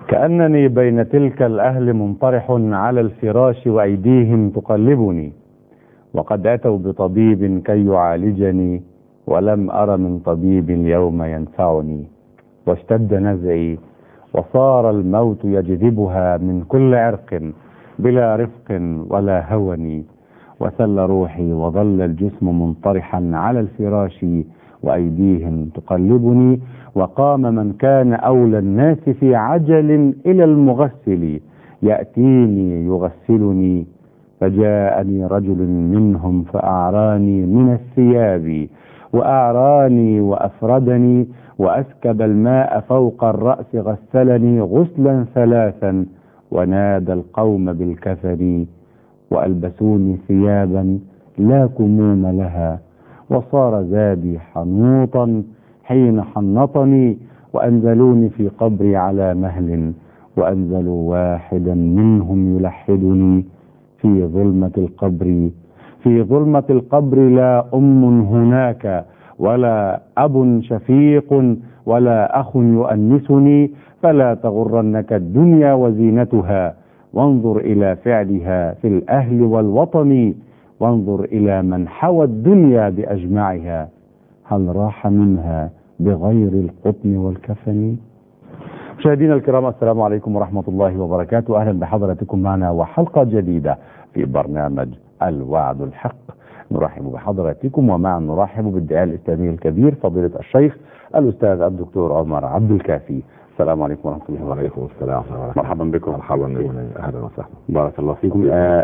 كأنني بين تلك الأهل منطرح على الفراش وأيديهم تقلبني، وقد أتوا بطبيب كي يعالجني، ولم أر من طبيب اليوم ينفعني. واشتد نزعي وصار الموت يجذبها من كل عرق بلا رفق ولا هون، وسل روحي وظل الجسم منطرحا على الفراش وأيديهم تقلبني. وقام من كان أولى الناس في عجل إلى المغسل يأتيني يغسلني، فجاءني رجل منهم فأعراني من الثياب وأعراني وأفردني، وأسكب الماء فوق الرأس غسلني غسلا ثلاثا، ونادى القوم بالكفن، وألبسوني ثيابا لا كموم لها، وصار زادي حنوطا حين حنطني، وأنزلوني في قبري على مهل، وأنزلوا واحدا منهم يلحدني في ظلمة القبر. في ظلمة القبر لا أم هناك ولا أب شفيق ولا أخ يؤنسني، فلا تغرنك الدنيا وزينتها، وانظر إلى فعلها في الأهل والوطن، وانظر إلى من حوى الدنيا بأجمعها، هل راح منها بغير القطن والكفن؟ مشاهدينا الكرام، السلام عليكم ورحمة الله وبركاته. أهلا بحضراتكم معنا وحلقة جديدة في برنامج الوعد الحق. نرحب بحضراتكم، ومعا نرحب بالداعية الإسلامي الكبير فضيلة الشيخ الأستاذ الدكتور عمر عبد الكافي. السلام عليكم ورحمة الله وبركاته. وعليكم السلام. مرحبا بكم. مرحبا بكم. أهلا وسهلا. بارك الله فيكم.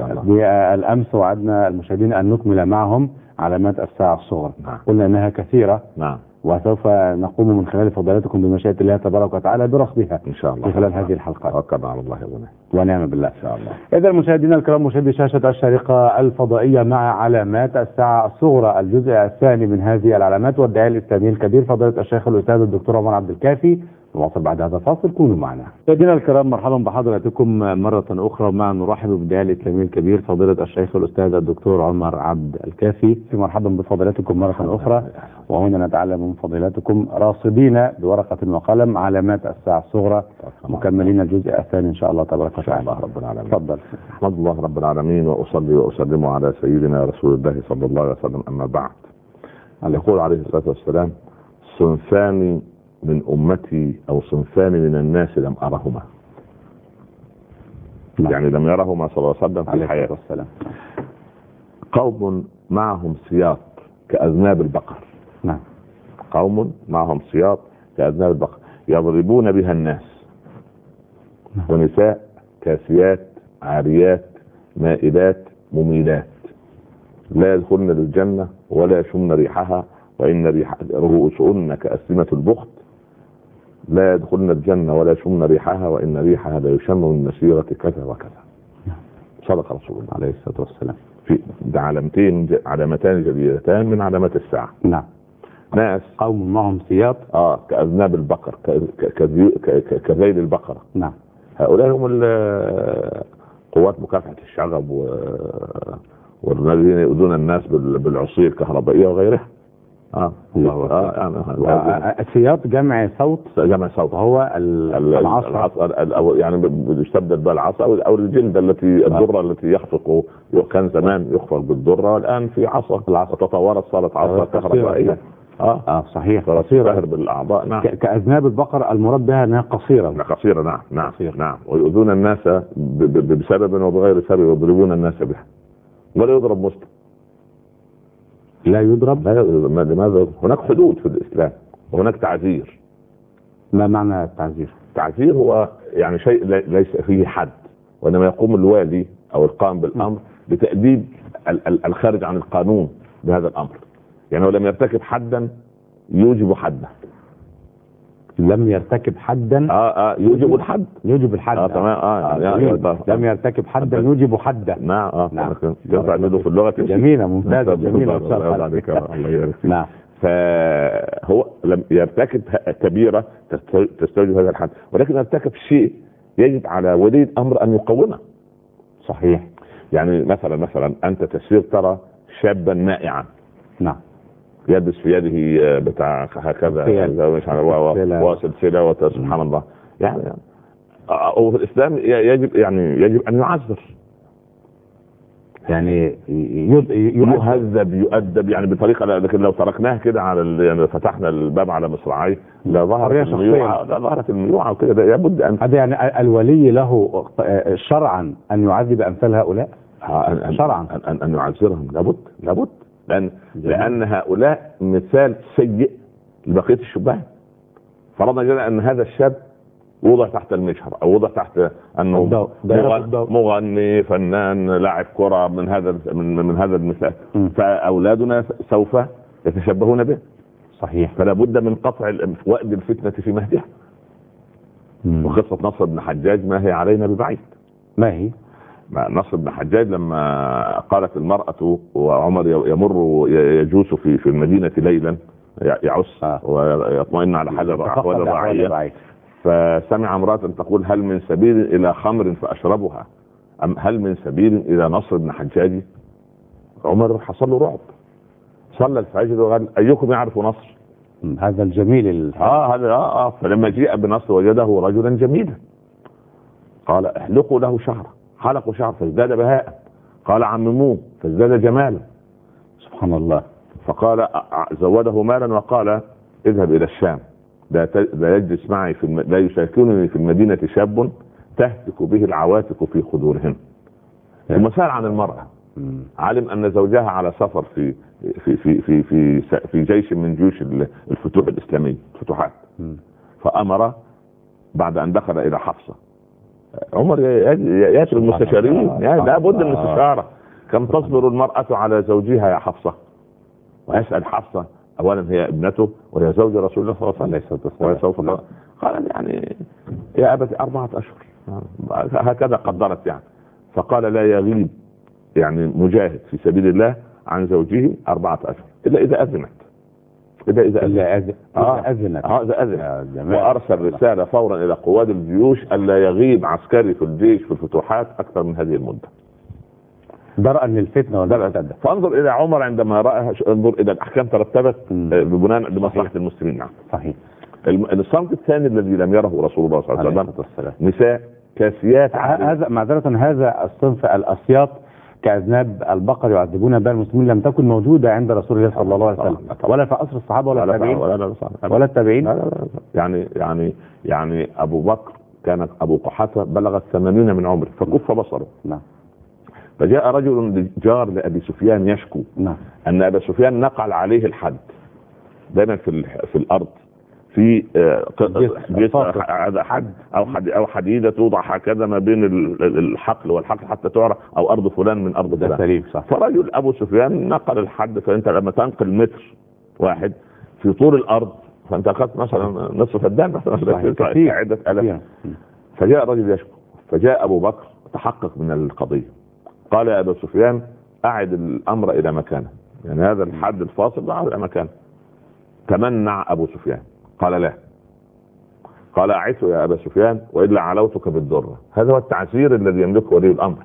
بالأمس وعدنا المشاهدين أن نكمل معهم علامات الساعة الصغرى. نعم. قلنا أنها كثيرة. نعم. وسوف نقوم من خلال فضيلتكم بمشيئة الله تبارك وتعالى برصدها إن شاء الله في خلال هذه الحلقات. توكلنا على الله يا ابني. ونعم بالله. إن شاء الله. إذا مشاهدينا الكرام، مشاهدي شاشة الشارقة الفضائية، مع علامات الساعة الصغرى الجزء الثاني من هذه العلامات، والداعية الإسلامي الكبير فضيلة الشيخ الأستاذ الدكتور عمر عبد الكافي. نواصل بعد هذا الفاصل، كونوا معنا. مشاهدينا الكرام، مرحبا بحضراتكم مرة أخرى، ومع نرحب بالداعية الإسلامي الكبير فضيلة الشيخ الأستاذ الدكتور عمر عبد الكافي. مرحبا بفضيلتكم مرة أخرى، وهنا نتعلم من فضيلتكم راصدين بورقة وقلم علامات الساعة الصغرى، مكملين الجزء الثاني إن شاء الله تبارك وتعالى. الله رب العالمين. تفضل. أحمد الله رب العالمين، وأصلي وأسلم على سيدنا رسول الله صلى الله عليه وسلم. أما بعد، يقول عليه الصلاة والسلام: صنفان من أمتي أو صنفان من الناس لم أرهما. يعني لم يرهما صلى الله عليه وسلم في الحياة. قوم معهم سياط كأذناب البقر. نعم. قوم معهم سياط كأذناب البقر يضربون بها الناس. نعم. ونساء كاسيات عاريات مائلات مميلات، لا يدخلن الجنة ولا يشمن ريحها، وإن رؤوسهن كأسلمة البخت، لا يدخلن الجنة ولا يشمن ريحها، وإن ريحها لا يشم من مسيرة كذا وكذا. صدق رسول الله عليه الصلاة والسلام. في علامتان جديدتان من علامات الساعة. نعم. ناس قوم معهم سياط كأذناب البقر، كذيل البقرة. نعم. هؤلاء هم قوات مكافحة الشغب والذين يؤذون الناس بالعصي الكهربائية وغيرها. السياط جمع صوت. جمع صوت هو العصا، يعني بيستبدل بها العصا او الجلد الذرة التي يخفق. كان زمان يخفق بالذرة، والآن في عصا. العصا تطورت صارت عصا كهربائية. صحيح. قصيرة بالاعضاء. نعم. كأذناب البقر المراد بها انها قصيرة. قصيرة. نعم. نعم. ويؤذون الناس بسبب وبغير سبب، يضربون الناس بها. ولا يضرب مسلم. لا يضرب. لماذا؟ هناك حدود في الإسلام وهناك تعذير. ما معنى التعذير؟ التعذير هو يعني شيء ليس فيه حد، وإنما يقوم الوالي أو القائم بالأمر بتأديب الخارج عن القانون بهذا الأمر. يعني هو لم يرتكب حدا يوجب حدا. لم يرتكب حدا يوجب الحد. يوجب الحد. تمام. لم يرتكب حدا يوجب حدا. نعم. تعمله في اللغة جميلة ممتازة. جميلة. الله يبارك فيك. نعم. فهو لم يرتكب كبيرة تستوجب هذا الحد، ولكن يرتكب شيء يجب على ولي الأمر أن يقومه. صحيح. يعني مثلا أنت تسير ترى شابا مائعا. نعم. يلبس في يده بتاع هكذا وسلسلة سبحان الله. يعني وفي الاسلام يجب ان يعذر، يعني يهذب يؤدب يعني بطريقه، لكن لو تركناه كده على يعني فتحنا الباب على مصراعيه ظهرت الميوعه وكده. لابد ان هذا يعني الولي له شرعا ان يعذب امثال هؤلاء شرعا ان يعذرهم، لابد لان هؤلاء مثال سيء لبقيه الشبان. فرضنا جدا ان هذا الشاب وضع تحت المجهر او وضع تحت انه مغني فنان لاعب كره من هذا المثال، فاولادنا سوف يتشبهون به. صحيح. فلا بد من قطع وأد الفتنه في مهدها. وقصه نصر بن حجاج ما هي علينا ببعيد. ما هي؟ نصر بن حجاج لما قالت المراه وعمر يمر يجوس في المدينه ليلا يعس ويطمئن على حال الرعيه، فسمع امرأة تقول هل من سبيل الى خمر فاشربها ام هل من سبيل الى نصر بن حجاج؟ عمر حصل له رعب، صلى الفجر وقال ايكم يعرف نصر؟ هذا الجميل هذا فلما جاء بنصر وجده رجلا جميلا، قال احلقوا له شعره، حلقوا شعره فازداد بهاء، قال عمموه فازداد جمالا. سبحان الله. فقال زوده مالا وقال اذهب الى الشام، لا يجلس معي لا يشاركني في المدينة شاب تهتك به العواتق في خدورهم. ثم سأل عن المرأة، علم أن زوجها على سفر في في في في في, في جيش من جيوش الفتوح الإسلامية فتوحات، فأمر بعد أن دخل إلى حفصة. عمر يأتي المستشارين، لا بد من الاستشارة. كم تصبر المرأة على زوجها يا حفصة؟ ويسأل حفصة اولا هي ابنته وهي زوج رسول الله صلى الله عليه وسلم، قال يعني يا ابت 4 أشهر هكذا قدرت يعني. فقال لا يغيب يعني مجاهد في سبيل الله عن زوجه 4 أشهر الا اذا اذنت، اذا اذنت وارسل رساله فورا الى قواد الجيوش الا يغيب عسكري في الجيش في الفتوحات اكثر من هذه المده، درءا للفتنه والفتنه. فانظر الى عمر عندما راى، انظر الى الاحكام ترتبت بناء لمصلحه المسلمين. نعم صحيح. الصمت الثاني الذي لم يره رسول الله صلى الله عليه وسلم نساء كاسيات. هذا معذره، هذا الصنف الاسياط كاذناب البقر يعذبون بها المسلمين لم تكن موجوده عند رسول الله صلى الله عليه وسلم ولا في عصر الصحابه ولا التابعين ولا التابعين. يعني ابو بكر كان ابو قحافه بلغ 80 من عمره فكف بصره. نعم. فجاء رجل جار لأبي سفيان يشكو أن أبا سفيان نقل عليه الحد. دائما في الأرض في حد أو حديدة توضع هكذا ما بين الحقل والحقل حتى تعرف أو أرض فلان من أرض فلان. فرجل أبو سفيان نقل الحد، فأنت لما تنقل متر واحد في طول الأرض فأنت أخذت مثلا نصف فدان مثلا عدة آلاف. فجاء رجل يشكو، فجاء أبو بكر تحقق من القضية، قال يا أبا سفيان أعد الأمر إلى مكانه، يعني هذا الحد الفاصل أعد إلى مكانه. تمنع أبو سفيان، قال لا، قال أعده يا أبا سفيان وإلا علوتك بالذرة. هذا هو التعسير الذي يملكه ولي الأمر.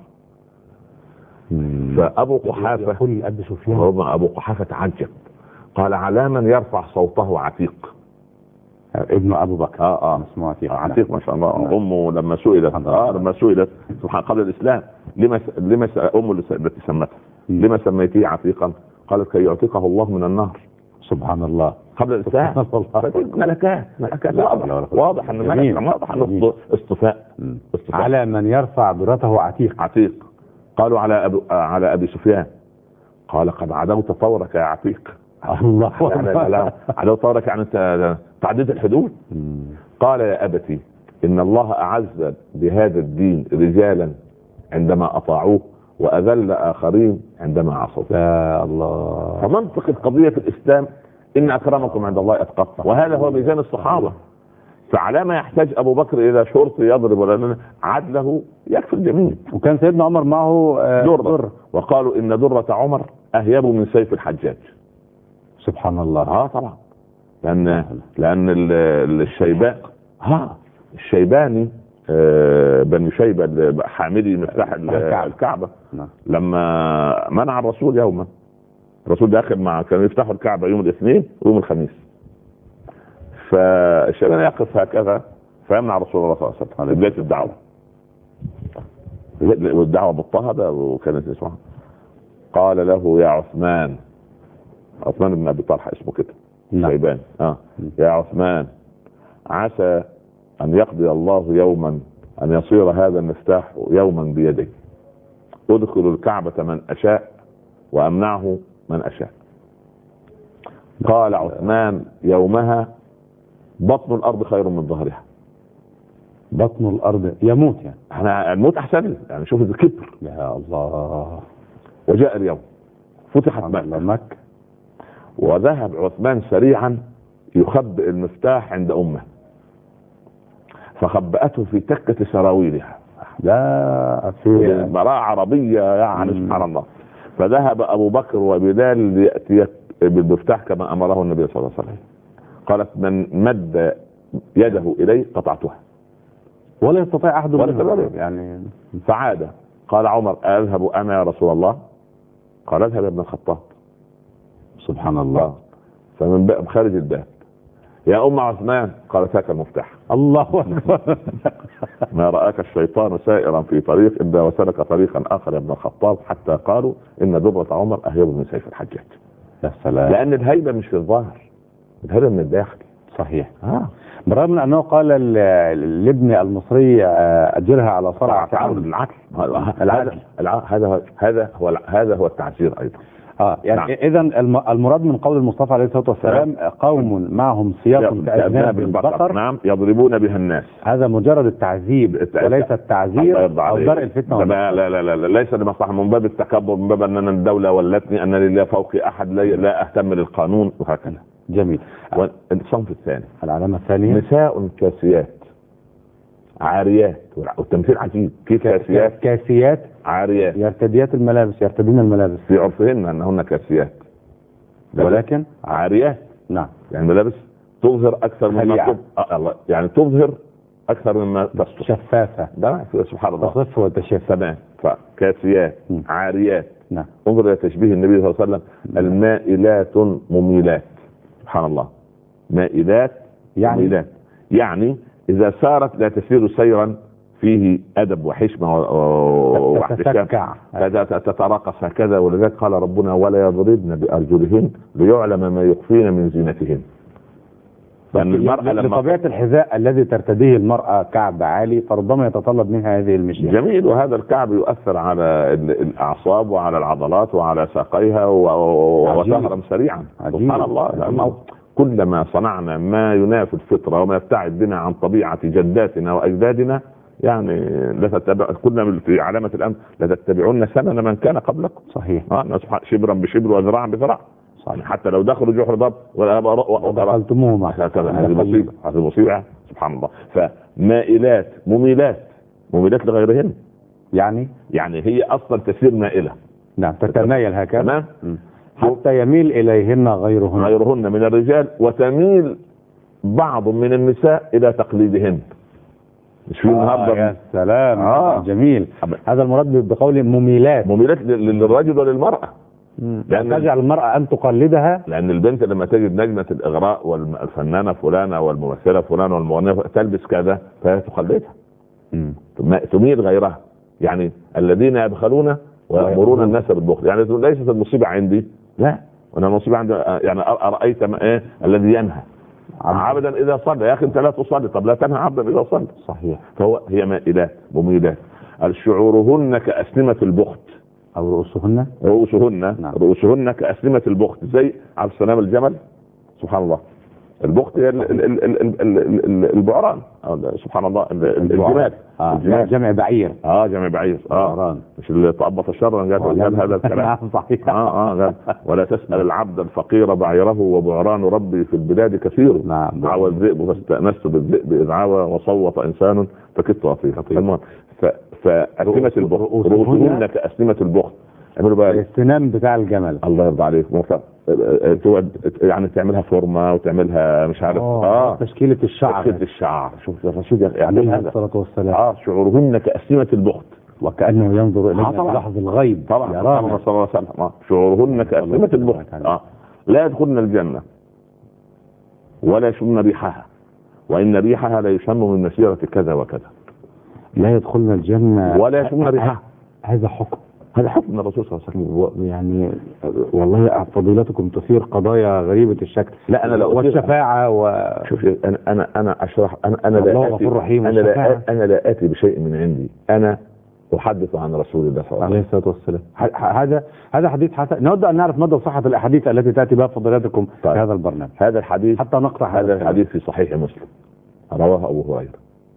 فأبو قحافة أبو قحافة تعجب، قال على من يرفع صوته عتيق ابن ابو بكر اسمه عتيق ما شاء الله. امه لما سئلت سبحان قبل الاسلام لما امه التي سمتها لما سميتيه عتيقا؟ قالت كي يعتقه الله من النار. سبحان الله. قبل الاسلام. ملكات واضح ان اصطفاء على من يرفع ذرته عتيق. قالوا على ابي سفيان، قال قد عدوت ثورك يا عتيق. الله على طارك يعني انت تعديت الحدود. قال يا ابتي ان الله اعز بهذا الدين رجالا عندما اطاعوه واذل اخرين عندما عصوا. يا الله. فمنطق القضيه في الاسلام ان اكرمكم عند الله اتقاكم، وهذا هو ميزان الصحابه. فعلى ما يحتاج ابو بكر الى شرطي يضرب ولا عدله يكفي الجميع. وكان سيدنا عمر معه در، وقالوا ان درة عمر اهيب من سيف الحجاج. سبحان الله. طبعا لان الشيباني بن شيبة حاملي مفتاح الكعبة لما منع الرسول يوما، الرسول داخل مع كانوا يفتحوا الكعبة يوم الاثنين ويوم الخميس، فالشيباني يقف هكذا فيمنع رسول الله صلى الله عليه وسلم بدايه الدعوه، والدعوه مضطهده وكانت اسمها. قال له يا عثمان بن ابي طلحه اسمه كده شيبان، يا عثمان عسى ان يقضي الله يوما ان يصير هذا المفتاح يوما بيدي، ادخل الكعبه من اشاء وامنعه من اشاء. قال عثمان يومها بطن الارض خير من ظهرها. بطن الارض يموت يعني احنا الموت احسن يعني. شوف الكبر يا الله. وجاء اليوم فتحت مكة، وذهب عثمان سريعا يخبئ المفتاح عند امه، فخبأته في تكة سراويلها. لا في براءة عربية يعني سبحان الله. فذهب ابو بكر وبلال ليأتي بالمفتاح كما امره النبي صلى الله عليه وسلم. قالت من مد يده الي قطعتها، ولا يستطيع احد منهم يعني. فعاد قال عمر اذهب انا يا رسول الله؟ قال اذهب يا ابن الخطاب. سبحان الله. فمن باب خارج الباب يا ام عثمان قالت هاك المفتاح. الله اكبر. ما راك الشيطان سائرا في طريق الا وسلك طريقا اخر يا ابن الخطاب، حتى قالوا ان درة عمر اهيب من سيف الحجاج. يا سلام. لان الهيبه مش في الظاهر، الهيبه من الداخل. صحيح. بالرغم من انه قال لابن المصري اجرها على صرع العدل. هذا هو التعزير ايضا. يعني نعم. اذا المراد من قول المصطفى عليه الصلاه والسلام قوم معهم سياق كاذناب البقر، نعم، يضربون بها الناس. هذا مجرد التعذيب وليس التعزير او درء الفتنه. لا ليس لمصلحه، من باب التكبر، من باب ان الدوله ولتني ان لله فوقي احد، لا اهتم للقانون وهكذا. جميل. والصنف الثاني، العلامه الثانيه، نساء كاسيات عاريات. والتمثيل عجيب، كيف كاسيات عاريات يرتدين الملابس في عرفهن انهن كاسيات ولكن عاريات. نعم، يعني ملابس تظهر اكثر مما يعني تظهر اكثر مما تستر، شفافه. ده سبحان الله، تصف وتشف. تمام. فكاسيات عاريات. نعم. انظر الى تشبيه النبي صلى الله عليه وسلم، المائلات مميلات. سبحان الله، مائلات مميلات، يعني إذا سارت لا تسير سيرا فيه أدب وحشمة واحتشام، تتراقص هكذا. ولذلك قال ربنا ولا يضربن بأرجلهن ليعلم ما يخفين من زينتهن. لأن المرأة لطبيعة الحذاء الذي ترتديه المرأة كعب عالي، فربما يتطلب منها هذه المشية. جميل. وهذا الكعب يؤثر على الأعصاب وعلى العضلات وعلى ساقيها وتهرم سريعا. سبحان الله. كلما صنعنا ما ينافي الفطرة وما يبتعد بنا عن طبيعة جداتنا وأجدادنا، يعني لا تتبع. كنا في علامة الأمر لا تتبعون سنن من كان قبلكم. صحيح. شبرا بشبر وذراعا بذراع. صحيح. حتى لو دخلوا جحر ضب ودخلتموهم هذه مصيبة. سبحان الله. فمائلات مميلات لغيرهن، يعني هي أصلا تسير مائلة. نعم، تتمايل هكذا. تمام. حتى يميل إليهن غيرهن من الرجال، وتميل بعض من النساء إلى تقليدهن. مش في يا سلام. جميل. هذا المراد بقول مميلات للرجل وللمرأة. لأن تجعل المرأة أن تقلدها، لأن البنت لما تجد نجمة الإغراء والفنانة فلانة والممثلة فلانة والمغنية تلبس كذا فهي تقلدها، تميل غيرها. يعني الذين يبخلون ويأمرون الناس بالبخل. يعني ليست المصيبة عندي، لا، وانا المصيبة عندي. يعني أرأيت الذي ينهى عبدا إذا صلى. يا أخي أنت لا تصلي، طب لا تنهى عبدا إذا صلى. صحيح. هي مائلات مميلات. شعورهن كأسنمة البخت، أو رؤوسهن. نعم. رؤوسهن كأسنمة البخت، زي على السلام الجمل. سبحان الله. البخت هي البعران. سبحان الله. الجمال. جمع بعير. جمع بعير. مش اللي تأبط الشر قال هذا الكلام. صحيح. قال ولا تسأل العبد الفقير بعيره وبعران ربي في البلاد كثير. نعم. عوى الذئب فاستأنست بالذئب إذ عوى وصوت إنسان فكدت أطير. فأسنمة البخت، رؤوسهن كأسنمة البخت. اعملوا بقى السنام بتاع الجمل. الله يرضى عليك. يعني تعملها فورمه وتعملها مش عارف تشكيله الشعر. شوف الرسول عليه الصلاه والسلام. شعورهن كأسنمة البخت وكأنه ينظر الينا لحظ الغيب. طبعا صلى الله عليه وسلم. شعورهن كأسنمة البخت. لا يدخلن الجنه ولا يشمن ريحها وإن ريحها لا يشم من مسيرة كذا وكذا. لا يدخلنا الجنة ولا يشم ريحها. هذا حكم، هذا حكم من الرسول صلى الله عليه وسلم. يعني والله فضيلتكم تثير قضايا غريبة الشكل. لا أنا لا والشفاعة شوف أنا أشرح. أنا لا آتي رحيم. أنا لا آتي بشيء من عندي، أنا أحدث عن رسول الله صلى الله عليه الصلاة والسلام. هذا حديث حسن. نود أن نعرف مدى صحة الأحاديث التي تأتي بها فضيلتكم في هذا البرنامج. هذا الحديث حتى نقطع هذا الحديث في صحيح مسلم، رواه أبو هريرة.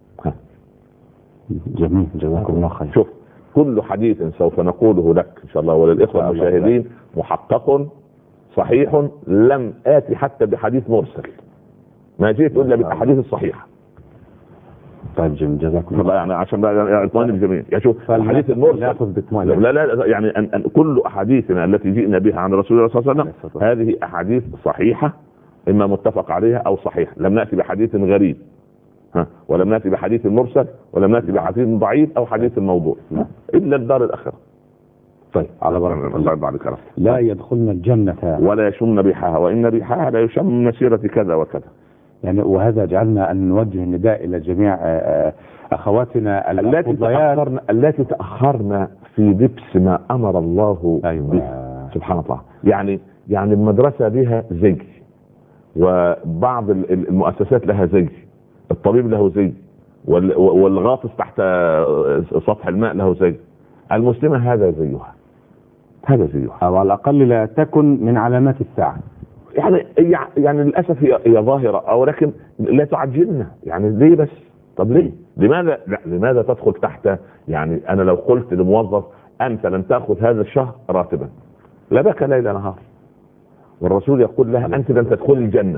جميل، جزاكم الله خير. شوف، كل حديث سوف نقوله لك إن شاء الله وللإخوة المشاهدين محقق صحيح، لم آتي حتى بحديث مرسل، ما جيت إلا بالأحاديث الصحيحة. طيب جميل، جزاكم الله. يعني عشان بقى اطمئن الجميع. يعني شوف الحديث المرسل لا يعني أن كل أحاديثنا التي جئنا بها عن رسول الله صلى الله عليه وسلم هذه أحاديث صحيحة، إما متفق عليها أو صحيح. لم نأتي بحديث غريب، ولم نأتي بحديث مرسل، ولم نأتي بحديث ضعيف أو حديث موضوع، إلا الدار الآخرة. طيب على بركة الله يرضى عليك. لا يدخلنا الجنة ولا يشم ريحها، وإن ريحها لا يشم من مسيرة كذا وكذا. يعني وهذا جعلنا أن نوجه النداء إلى جميع أخواتنا التي تأخرنا في لبس ما أمر الله به. سبحان الله. يعني المدرسة لها زي، وبعض المؤسسات لها زي، الطبيب له زي، والغاطس تحت سطح الماء له زي. المسلمة هذا زيها، أو على الأقل لا تكن من علامات الساعة. يعني للأسف هي ظاهرة، أو لكن لا تعجلنا. يعني ليه بس؟ طب ليه؟ لماذا تدخل تحت؟ يعني أنا لو قلت لموظف أنت لن تأخذ هذا الشهر راتبا، لا بك ليل نهار، والرسول يقول لها أنت لن تدخل الجنة.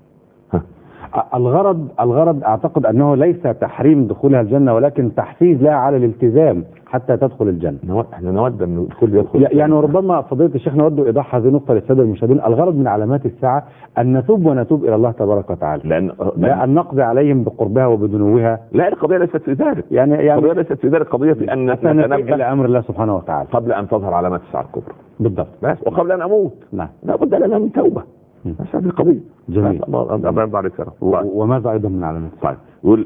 الغرض أعتقد أنه ليس تحريم دخولها الجنة، ولكن تحفيز لها على الالتزام حتى تدخل الجنة. احنا نود أن الكل يدخل يعني وربما فضيلة الشيخ نود إيضاح هذه النقطة للسادة المشاهدين. الغرض من علامات الساعة أن نتوب إلى الله تبارك وتعالى، لا أن نقضي عليهم بقربها وبدنوها. لا، القضية ليست في ذلك. يعني القضية ليست في ذلك، قضية في أن نتنبه إلى أمر الله سبحانه وتعالى قبل أن تظهر علامات الساعة الكبرى. بالضبط. بس وقبل أن أموت. نعم. لا بد لنا من توبة. بس هذه القضية. جميل. وماذا أيضا من علامات الساعة؟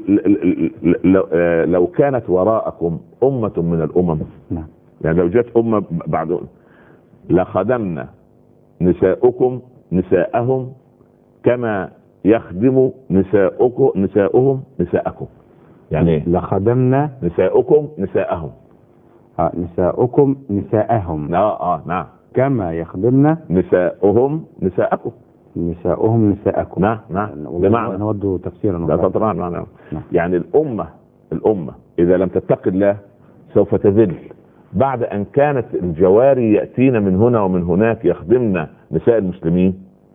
لو كانت وراءكم أمة من الأمم، نعم، يعني لو جاءت أمة بعد لخدمنا نساؤكم نساءهم كما يخدم نساؤهم نساءكم. يعني لخدمنا نساؤكم نساءهم. نساؤكم نساءهم. نعم. كما يخدمنا نساؤهم نساءكم. نعم. بمعنى نود تفسيرا. نعم. يعني الأمة إذا لم تتق الله سوف تذل، بعد أن كانت الجواري يأتين من هنا ومن هناك يخدمنا نساء المسلمين.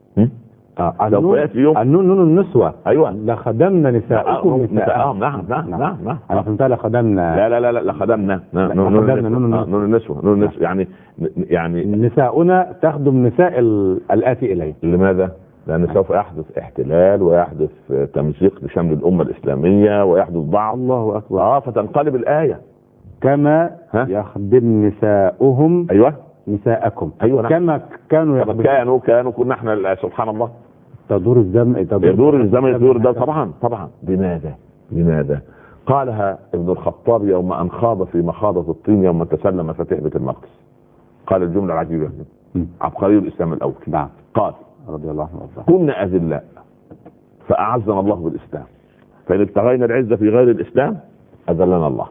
النون النسوة. أيوة. لخدمنا نساءكم نساءهم. نعم. أنا فهمتها لخدمنا. لا لخدمنا. نون النسوة. يعني نساؤنا تخدم نساء الآتي إليه. لماذا؟ لأن سوف يحدث احتلال ويحدث تمزيق لشمل الأمة الإسلامية ويحدث ضعف. الله أكبر. فتنقلب الآية كما يخدم نساؤهم. أيوة. نساءكم. أيوة. كما كانوا كنا احنا سبحان الله يدور الزمن ده. طبعا. لماذا؟ قالها ابن الخطاب يوم أن خاض في مخاضة الطين يوم تسلم فتح بيت المقدس. قال الجملة العجيبة، عبقري الإسلام الأول. نعم. قال رضي الله عنه: كنا أذلاء فأعزنا الله بالإسلام، فإن ابتغينا العزة في غير الإسلام أذلنا الله.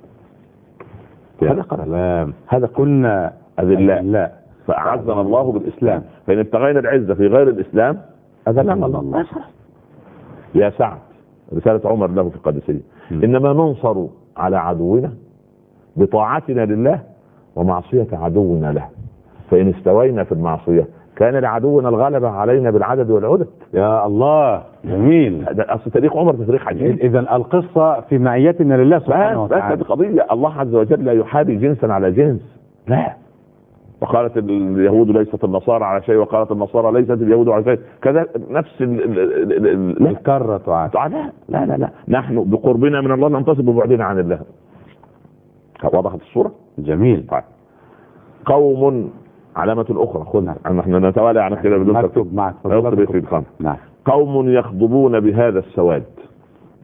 هذا كنا أذلاء فأعزنا الله بالإسلام، فإن ابتغينا العزة في غير الإسلام أذلنا الله. يا سعد، رسالة عمر له في القادسية: إنما ننصر على عدونا بطاعتنا لله ومعصية عدونا له، فإن استوينا في المعصية كان لعدونا الغلبة علينا بالعدد والعدد. يا الله، جميل. أصل تاريخ عمر تاريخ عجيب. إذا القصة في معيتنا لله سبحانه وتعالى. بس قضية الله عز وجل لا يحابي جنسا على جنس، لا. وقالت اليهود ليست النصارى على شيء، وقالت النصارى ليست اليهود على شيء، كذا نفس الكرة تعاد. لا نحن بقربنا من الله ننتصب ببعدنا عن الله. وضحت الصورة؟ جميل. طيب. قوم علامة أخرى، خذنا نحن نتوالى عن كده بدون مكتوب معك. قوم يخضبون بهذا السواد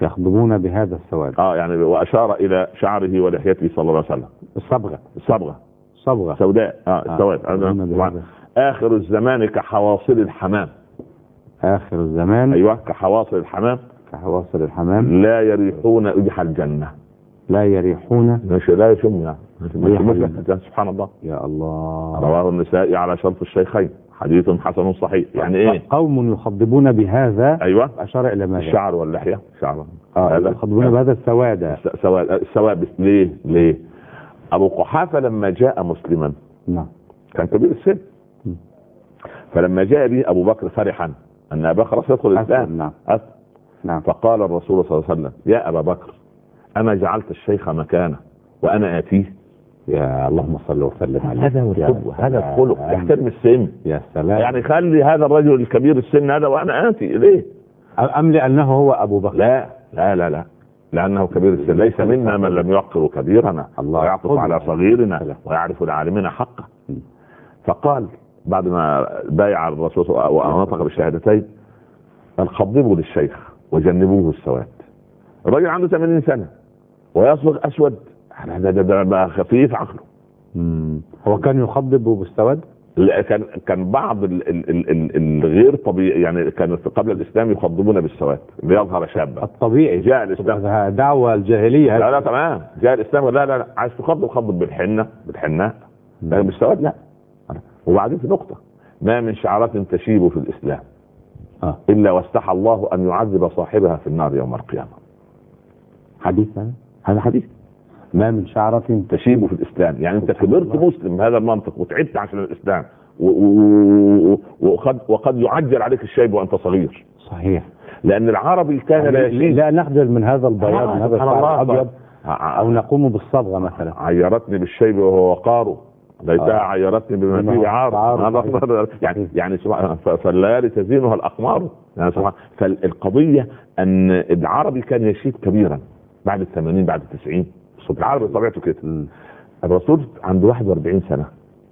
يخضبون بهذا السواد. يعني واشار الى شعره ولحيته صلى الله عليه وسلم. الصبغة سوداء. السواد. اخر الزمان كحواصل الحمام. اخر الزمان. ايوه كحواصل الحمام. لا يريحون ريح الجنة. لا يريحون. لا يشم يعني. سبحان الله. يا الله. رواه النسائي على شرط الشيخين، حديث حسن صحيح. يعني ايه؟ قوم يخضبون بهذا. ايوه. اشار الى ماذا؟ الشعر واللحية. يخضبون بهذا السواد. ليه؟ ابو قحافة لما جاء مسلما كان كبير السن، فلما جاء به ابو بكر فرحا ان ابا بكر يدخل الاسلام. فقال الرسول صلى الله عليه وسلم: يا ابا بكر، اما جعلت الشيخ مكانه وانا اتيه؟ يا اللهم صل وسلم عليه. هذا هو القدوة، هذا الخلق، يحترم السن. يا سلام. يعني خلي هذا الرجل الكبير السن هذا وانا اتي اليه. ام لانه هو ابو بكر؟ لا لانه كبير السن. ليس منا من لم يوقر كبيرنا ويعطف على صغيرنا ويعرف لعالمنا حقه. فقال بعد ما بايع الرسول ونطق بالشهادتين: خضبوا للشيخ وجنبوه السواد. الرجل عنده 80 سنة ويصبغ اسود، ده بقى خفيف عقله. هو كان يخضب بالسواد؟ كان بعض الغير طبيعي، يعني كانوا قبل الاسلام يخضبون بالسواد ليظهر شابا. الطبيعي جاء الاسلام دعوة الجاهلية. لا تمام. جاء الاسلام لا عايز تخضب بالحناء لكن بالسواد لا. وبعدين في نقطة: ما من شعرة تشيب في الاسلام الا واستحى الله ان يعذب صاحبها في النار يوم القيامة. هذا حديث. ما من شعرة تشيب في الاسلام، يعني انت كبرت مسلم بهذا المنطق وتعبت عشان الاسلام وقد يعجل عليك الشيب وانت صغير. صحيح. لان العربي كان لا نخجل من هذا البياض، من هذا الشعر الابيض، او نقوم بالصبغه مثلا. عيرتني بالشيب وهو وقاره، ليتها عيرتني بما فيه عار. يعني فالليالي تزينها الاقمار. يعني فالقضيه ان العربي كان يشيب كبيرا بعد 80 بعد 90. العربي طبيعته كده. الرسول عنده 41 سنة.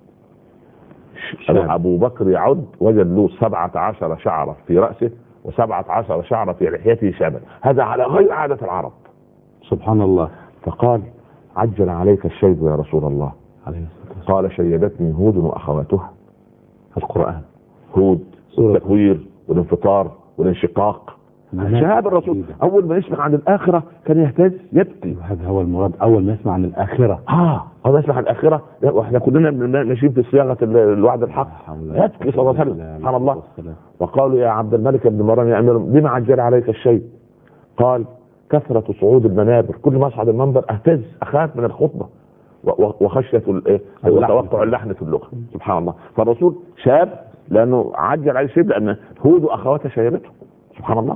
ابو بكر يعد وجد له 17 شعرة في رأسه و17 شعرة في لحيته شابا. هذا على غير عادة العرب. سبحان الله. فقال: عجل عليك الشيب يا رسول الله. قال: شيبتني هود واخواتها. القرآن. هود، التكوير والانفطار والانشقاق. شهاب الرسول اول ما يسمع عن الاخره كان يهتز يبكي. هذا هو المراد، اول ما يسمع عن الاخره. اول ما يسمع عن الاخره، واحنا كلنا ماشيين في صياغه الوعد الحق، يبكي صلى الله عليه وسلم. سبحان الله. وقالوا: يا عبد الملك بن مروان يا امير، لما عجل عليك الشيء؟ قال: كثره صعود المنابر، كل ما اصعد المنبر اهتز، اخاف من الخطبه وخشيه وتوقع اللحن في اللغه. سبحان الله. فالرسول شاب لانه عجل عليه الشيء، لان هود واخواتها شيبته. سبحان الله.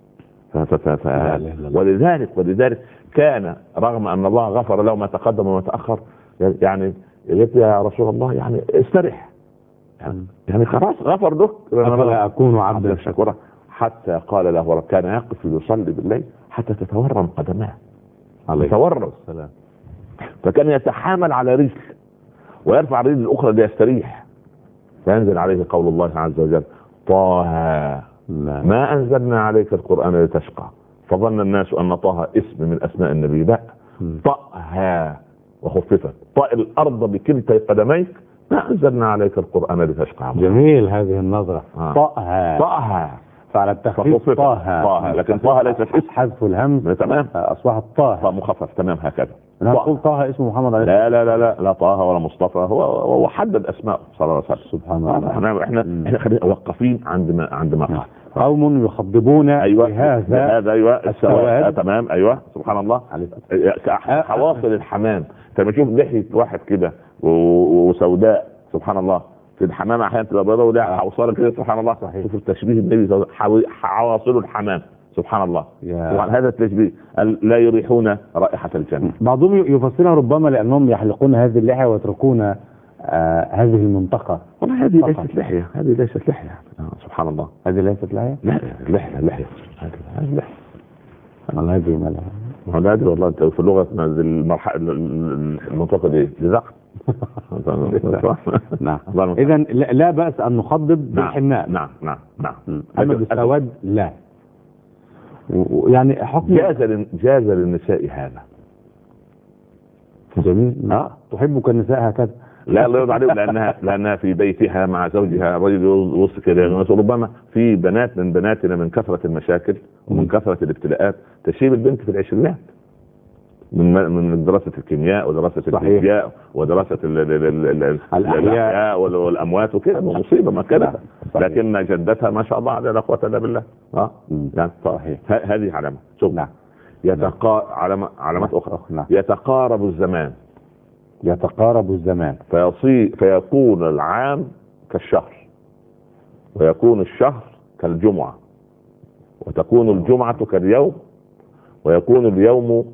ولذلك كان رغم ان الله غفر له ما تقدم وما تاخر، يعني يا رسول الله يعني استرح، يعني خلاص غفر له. افلا اكون عبدا شكورا. حتى قال له: كان يقف يصلي بالليل حتى تتورم قدماه. يتورم. فكان يتحامل على رجل ويرفع الرجل الاخرى ليستريح، فينزل عليه قول الله عز وجل: طه ما أنزلنا عليك القرآن لتشقى. فظن الناس أن طه اسم من أسماء النبي. لا، طأها وخففت، طأ الأرض بكلتا قدميك، ما أنزلنا عليك القرآن لتشقى. جميل هذه النظرة. طأها فعلى التخفيف طه، لكن طه ليس اسم. حذف الهمز تمام، أصبحت طه مخفف. تمام هكذا. نقول طه اسم محمد عليه. لا طه ولا مصطفى. هو حدد اسماء صلى الله عليه وسلم. سبحان الله. احنا خلينا واقفين عندما قال: قوم يخضبون بهذا السواد. تمام. سبحان الله. حواصل الحمام. لما تشوف لحية واحد كده وسوداء، سبحان الله، في الحمام احيانا تبقى بيضاء ولها حوصله كده. سبحان الله. شوف التشبيه النبي، حواصل الحمام. سبحان الله. هذا التشبيه. لا يريحون رائحة الجنة. بعضهم يفسرها ربما لأنهم يحلقون هذه اللحية ويتركون هذه المنطقة. والله هذه ليست لحية. سبحان الله. هذه ليست لحية؟ لا، لحية. هذه لحية. أنا لا أدري ما لها. ما لا أدري والله. أنت في اللغة المنطقة دي ذقن. نعم. إذا لا بأس أن نخضب بالحناء. نعم. أما بالسواد لا. يعني حكم جاز للنساء هذا. جميل. تحبك النساء هكذا؟ لا الله يرضى عليك، لانها في بيتها مع زوجها رجل وسط كده. ربما في بنات من بناتنا من كثره المشاكل ومن كثره الابتلاءات تشيب البنت في العشرينات من دراسه الكيمياء ودراسه الفيزياء ودراسه الاحياء والاموات وكده، مصيبه ما كانت. لكن جدتها ما شاء الله لا قوه الا بالله. يعني صحيح. هذه علامه. شوف نعم. علامات اخرى. نعم. يتقارب الزمان فيكون العام كالشهر، ويكون الشهر كالجمعة، وتكون الجمعة كاليوم، ويكون اليوم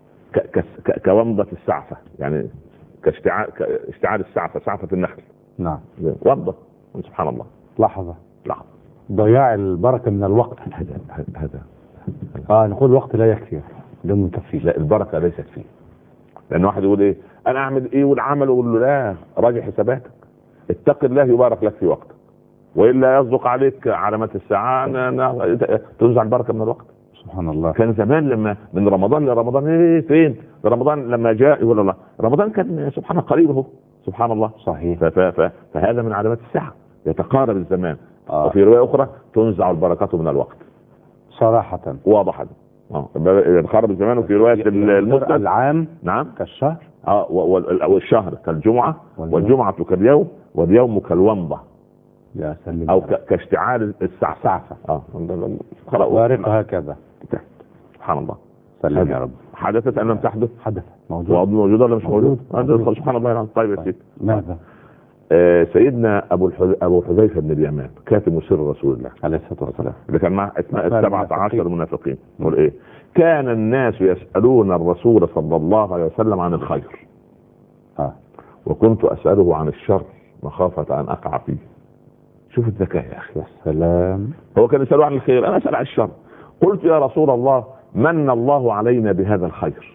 كومضة السعفة، يعني كاشتعال السعفة، سعفة النخل. نعم. ومضة. سبحان الله. لحظة ضياع البركة من الوقت. هذا نقول الوقت لا يكفي، لم يكفي. لا، البركة ليست فيه. لان واحد يقول ايه انا اعمل ايه والعمل، يقول له لا، راجع حساباتك، اتق الله يبارك لك في وقتك، والا يصدق عليك علامات الساعه تنزع البركه من الوقت. سبحان الله. كان زمان لما من رمضان لرمضان فين رمضان لما جاء يقول الله رمضان كان سبحان الله قريب اهو. سبحان الله. صحيح. فهذا من علامات الساعه، يتقارب الزمان. وفي روايه اخرى تنزع البركات من الوقت. صراحه واضحه. يتقارب الزمان. وفي روايه المسند العام نعم كالشهر والشهر كالجمعه، والجمعه كاليوم، واليوم كالومضه. يا سلام. او كاشتعال السعفه. بارقة هكذا. سبحان الله. سلام يا رب. حدثت ام لم تحدث؟ حدث. موجوده ولا مش موجود؟ سبحان الله. طيب يا سيدي. ماذا؟ سيدنا ابو حذيفه بن اليمان كاتب سر رسول الله عليه الصلاه والسلام، اللي كان مع 17 منافقين، يقول ايه؟ كان الناس يسالون الرسول صلى الله عليه وسلم عن الخير، وكنت اساله عن الشر مخافه ان اقع فيه. شوف الذكاء يا اخي. يا سلام. هو كان يساله عن الخير، انا اسال عن الشر. قلت يا رسول الله من الله علينا بهذا الخير،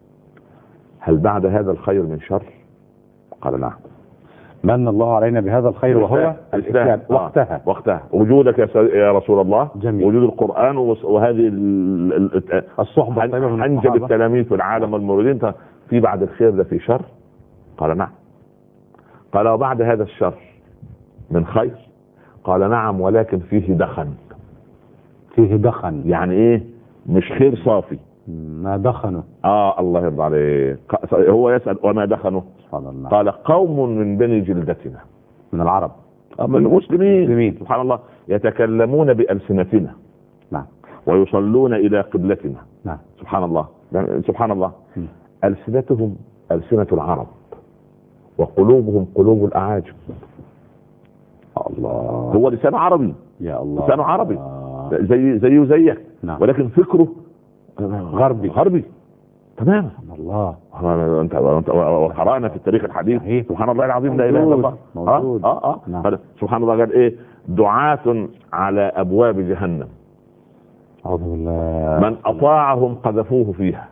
هل بعد هذا الخير من شر؟ قال نعم. من الله علينا بهذا الخير وهو الإسلام. وقتها وجودك يا رسول الله. جميل. وجود القرآن وهذه الصحبة أنجب التلاميذ في العالم والموردين. في بعد الخير ده في شر؟ قال نعم. قال وبعد هذا الشر من خير؟ قال نعم، ولكن فيه دخن. يعني ايه؟ مش خير صافي. ما دخنه. الله يرضى عليك. هو يسأل وما دخنه؟ قال قوم من بني جلدتنا، من العرب، من المسلمين. سبحان الله. يتكلمون بألسنتنا. نعم. ويصلون إلى قبلتنا. نعم. سبحان الله. سبحان الله. ألسنتهم ألسنة العرب، وقلوبهم قلوب الأعاجم. الله. هو لسان عربي. يا الله. لسان عربي زي وزيك. نعم. ولكن فكره غربي تماما. الله. انت وقرانا في التاريخ الحديث. سبحان الله العظيم. لا اله الا الله. موجود. نعم. سبحان الله. قال ايه؟ دعاة على ابواب جهنم، اعوذ بالله، من اطاعهم قذفوه فيها.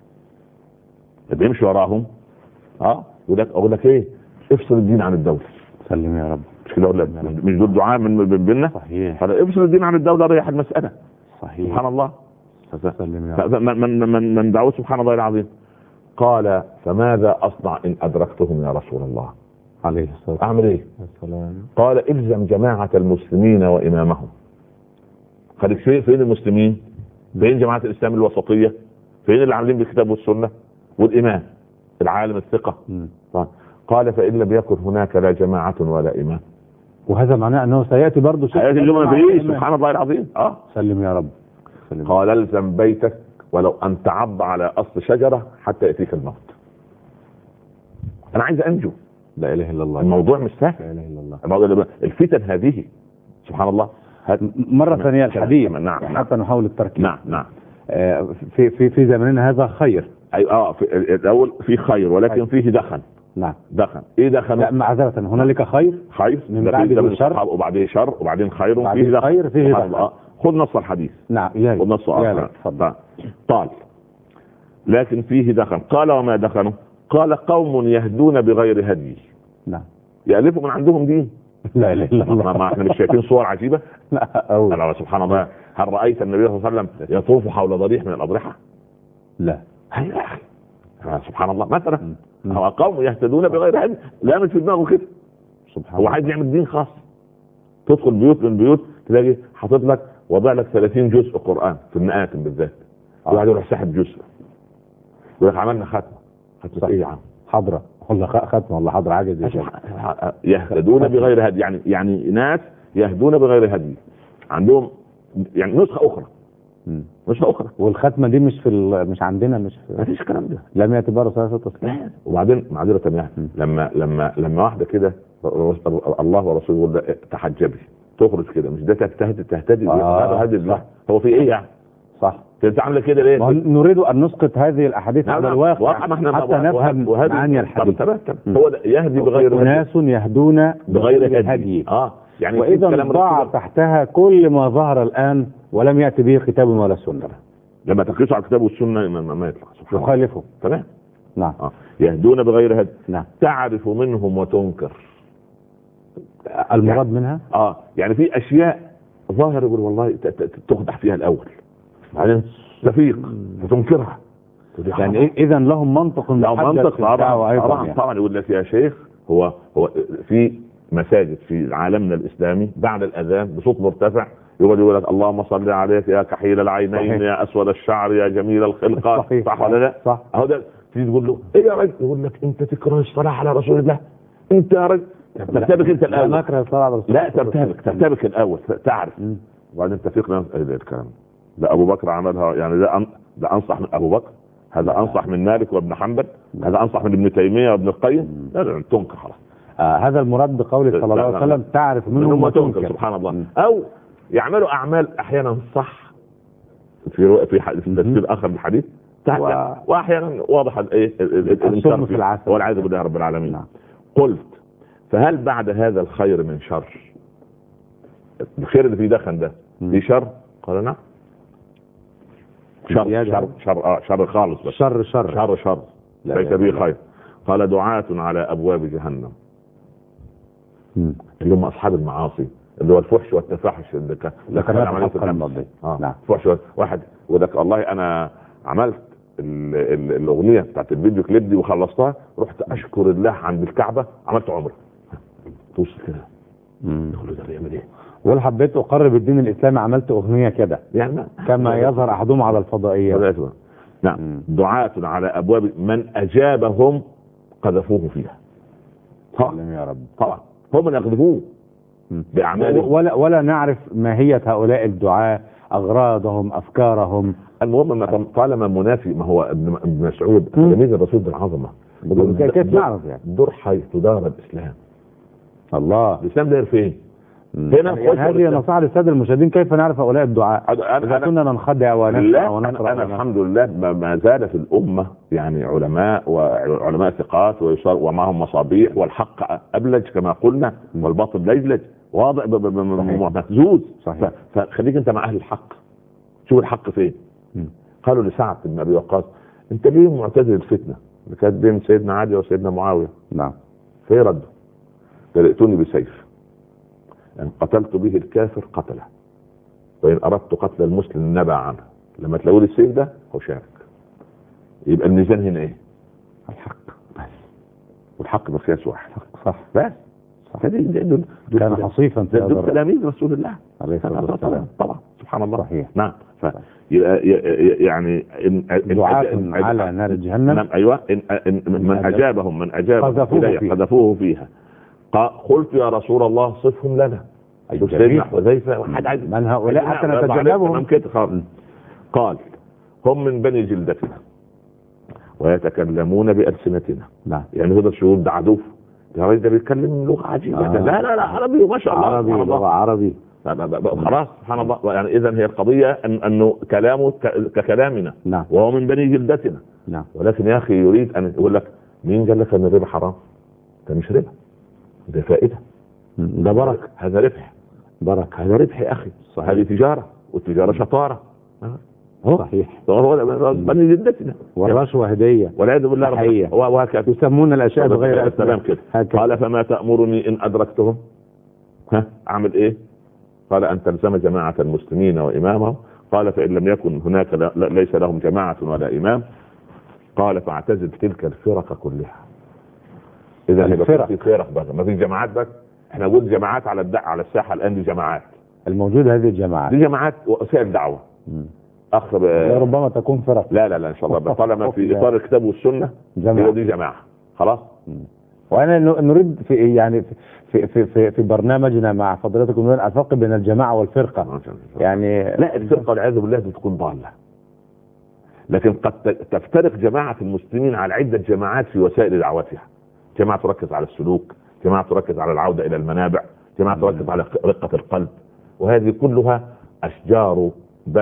بيمشي وراهم يقول لك ايه؟ افصل الدين عن الدولة. سلم يا رب. مش كده ولا مش دول دعاة من بيننا؟ صحيح. افصل الدين عن الدولة، ريح المسألة. صحيح. سبحان الله. من دعوه سبحان الله العظيم. قال فماذا اصنع ان ادركتهم يا رسول الله عليه الصلاه والسلام؟ اعمل ايه؟ السلام. قال الزم جماعه المسلمين وامامهم. خليك فين المسلمين؟ فين جماعه الاسلام الوسطيه؟ فين اللي عاملين بالكتاب والسنه؟ والامام العالم الثقه. قال فان لم يكن هناك لا جماعه ولا امام. وهذا معناه انه سياتي برضه شيء سبحان الله العظيم. سلم يا رب. قال الزم بيتك ولو ان تعض على اصل شجره حتى ياتيك الموت. انا عايز انجو. لا اله الا الله. الموضوع مش سهل. لا اله الا الله. الموضوع الفتن هذه سبحان الله. مره ثانيه الحديث. نعم. حتى نحاول التركيز. نعم. في زماننا هذا خير. في الاول في خير، ولكن فيه دخن. نعم. دخن. ايه دخن؟ لا معذره، هنالك خير من بعد الشر، وبعدين شر، وبعدين خير، وفيه دخن. فيه دخن. خذ نص الحديث. نعم. خذ نص قال لكن فيه دخن. قال وما دخنوا؟ قال قوم يهدون بغير هدي. نعم. يألفوا من عندهم دين لا اله الا الله. ما احنا مش شايفين صور عجيبه؟ لا أوي. لا سبحان الله. هل رايت النبي صلى الله عليه وسلم يطوف حول ضريح من الاضرحه؟ لا. هاي يا اخي سبحان الله. مثلا هو قوم يهتدون بغير هدي، لا مش في دماغه كده. سبحان هو الله. عايز يعمل دين خاص. تدخل بيوت من بيوت تلاقي حاطط لك وضع لك 30 جزء قران في المآتم بالذات. واحد يروح ساحب جزء يقول لك عملنا ختمه ايه يا عم؟ حضره والله ختمه والله حضره حاجه زي كده. يهتدون بغير هدي، يعني ناس يهدون بغير هدي، عندهم يعني نسخه اخرى. نسخه اخرى. والختمه دي مش عندنا، مش ما فيش الكلام ده. لم ياتي بها رسول الله صلى الله عليه وسلم. وبعدين معذره يعني لما واحده كده الله ورسوله يقول لها تحجبي تخرج كده، مش ده تهتدي هدي؟ هو في ايه يعني؟ صح. انت عامله كده ليه؟ نريد ان نسقط هذه الاحاديث على الواقع حتى نفهم معاني الحديث. هو ده يهدي بغير هدي. ناس يهدون بغير هدي. يعني واذا ضاع تحتها كل ما ظهر الان ولم ياتي به كتاب ولا سنه. لما تقيسوا على الكتاب والسنه ما يطلع يخالفه. تمام. نعم. يهدون بغير هدي. نعم. تعرف منهم وتنكر. المراد منها يعني في اشياء ظاهر يقول والله تخدع فيها الاول، بعدين تفيق وتنكرها. يعني اذا لهم منطق طبعا يقول لك يا شيخ هو في مساجد في عالمنا الاسلامي بعد الاذان بصوت مرتفع يقول لك اللهم صل عليك يا كحيل العينين. صحيح. يا اسود الشعر يا جميل الخلقه. صح ولا لا؟ صح. اهو ده تيجي تقول له ايه يا راجل؟ يقول لك انت تكره الصلاه على رسول الله. انت يا راجل ترتبك انت الاول. لا نكره الصلاه على رسول الله. لا ترتبك الاول تعرف. وبعدين تفيق ايه ده الكلام ده؟ ابو بكر عملها يعني ده انصح من ابو بكر، هذا انصح من مالك وابن حنبل، هذا انصح من ابن تيميه وابن القيم. لا تنكر خلاص. هذا المراد بقوله صلى الله عليه وسلم تعرف منهم وتنكر. سبحان الله. او يعملوا اعمال احيانا صح في تفسير اخر الحديث واحيانا واضح الانكار في العسل والعياذ بالله رب العالمين. قلت فهل بعد هذا الخير من شر؟ الخير اللي فيه دخن ده في شر؟ قال نعم. شر خالص بس. شر ليس به خير. قال دعاة على ابواب جهنم، اللي هم اصحاب المعاصي، اللي هو الفحش والتفاحش اللي كان عمليه نعم. فحش. واحد يقول لك والله انا عملت الاغنيه بتاعت الفيديو كليب دي وخلصتها، رحت اشكر الله عند الكعبه، عملت عمره. توصل كده يقول له ده بيعمل ايه؟ ولا حبيت اقرب الدين الاسلامي عملت اغنيه كده يعني كما يظهر احدهم على الفضائيات. نعم. دعاة على ابواب من اجابهم قذفوه فيها. يا رب. طبعا هم اللي يقذفوه باعمالهم. ولا نعرف ماهيه هؤلاء الدعاة، اغراضهم، افكارهم. المهم طالما منافي، ما هو ابن مسعود تلميذ الرسول بالعظمه، كيف نعرف يعني دور حيث دار الاسلام. الله. الاسلام داير فين؟ هنا. يعني هذه نصيحة للسادة المشاهدين، كيف نعرف هؤلاء الدعاء إذا كنا ننخدع ونسمع ونقرأ؟ أنا الحمد لله ما زال في الأمة يعني علماء وعلماء ثقات ومعهم مصابيح، والحق أبلج كما قلنا والباطل لجلج واضح مهزوز. فخليك أنت مع أهل الحق، شوف الحق فين. قالوا لسعد بن أبي وقاص أنت ليه معتزل الفتنة اللي كانت بين سيدنا علي وسيدنا معاوية؟ نعم. في رد قال ائتوني بسيف ان قتلت به الكافر قتله، وان اردت قتل المسلم نبع عنه. لما تلاقوا لي السيف ده هو شارك. يبقى الميزان هنا ايه؟ الحق بس، والحق مقياس واحد. صح بس. كان حصيفا في دول تلاميذ رسول الله عليه الصلاه والسلام. طبعا سبحان الله. صحيح. نعم. يعني دعاة على نار جهنم. نعم. ايوه. من اجابهم من قذفوه فيها. قلت يا رسول الله صفهم لنا. سيدنا حذيفه من هؤلاء حتى نتجنبهم. قال هم من بني جلدتنا ويتكلمون بألسنتنا. نعم. يعني هذا الشهور ده عدو يا راجل، ده بيتكلم لغه عجيبه. لا عربي وما شاء الله. عربي لغه عربي. خلاص سبحان الله. يعني اذا هي القضيه انه كلامه ككلامنا. نعم. وهو من بني جلدتنا. نعم. ولكن يا اخي يريد ان يقول لك مين قال لك ان الربا حرام؟ ده مش ربا، ده فائده، ده بركه، هذا ربح. بركه، هذا ربح يا اخي. هذه تجاره، والتجاره شطاره. صحيح. هو بني جدتنا. والرشوه هديه والعياذ بالله. وهكذا يسمون الاشياء بغير اسمها كده. قال فما تأمرني ان ادركتهم؟ اعمل ايه؟ قال ان تلزم جماعة المسلمين وامامهم. قال فان لم يكن هناك ليس لهم جماعة ولا امام. قال فاعتزل تلك الفرق كلها. اذا الفرق في فرق بقى، ما في جماعات بس. احنا نقول جماعات على الساحة الان، دي جماعات الموجودة، هذه الجماعات دي جماعات وسائل دعوة. ربما تكون فرق. لا ان شاء الله، طالما في اطار الكتاب والسنة جماعة. دي جماعة خلاص. وانا نريد في يعني في برنامجنا مع فضيلتكم الفرق بين الجماعة والفرقة. يعني لا، الفرقة والعياذ بالله دي تكون ضالة، لكن قد تفترق جماعة المسلمين على عدة جماعات في وسائل دعوتها. جماعة تركز على السلوك، جماعة تركز على العودة إلى المنابع، جماعة تركز على رقة القلب، وهذه كلها أشجار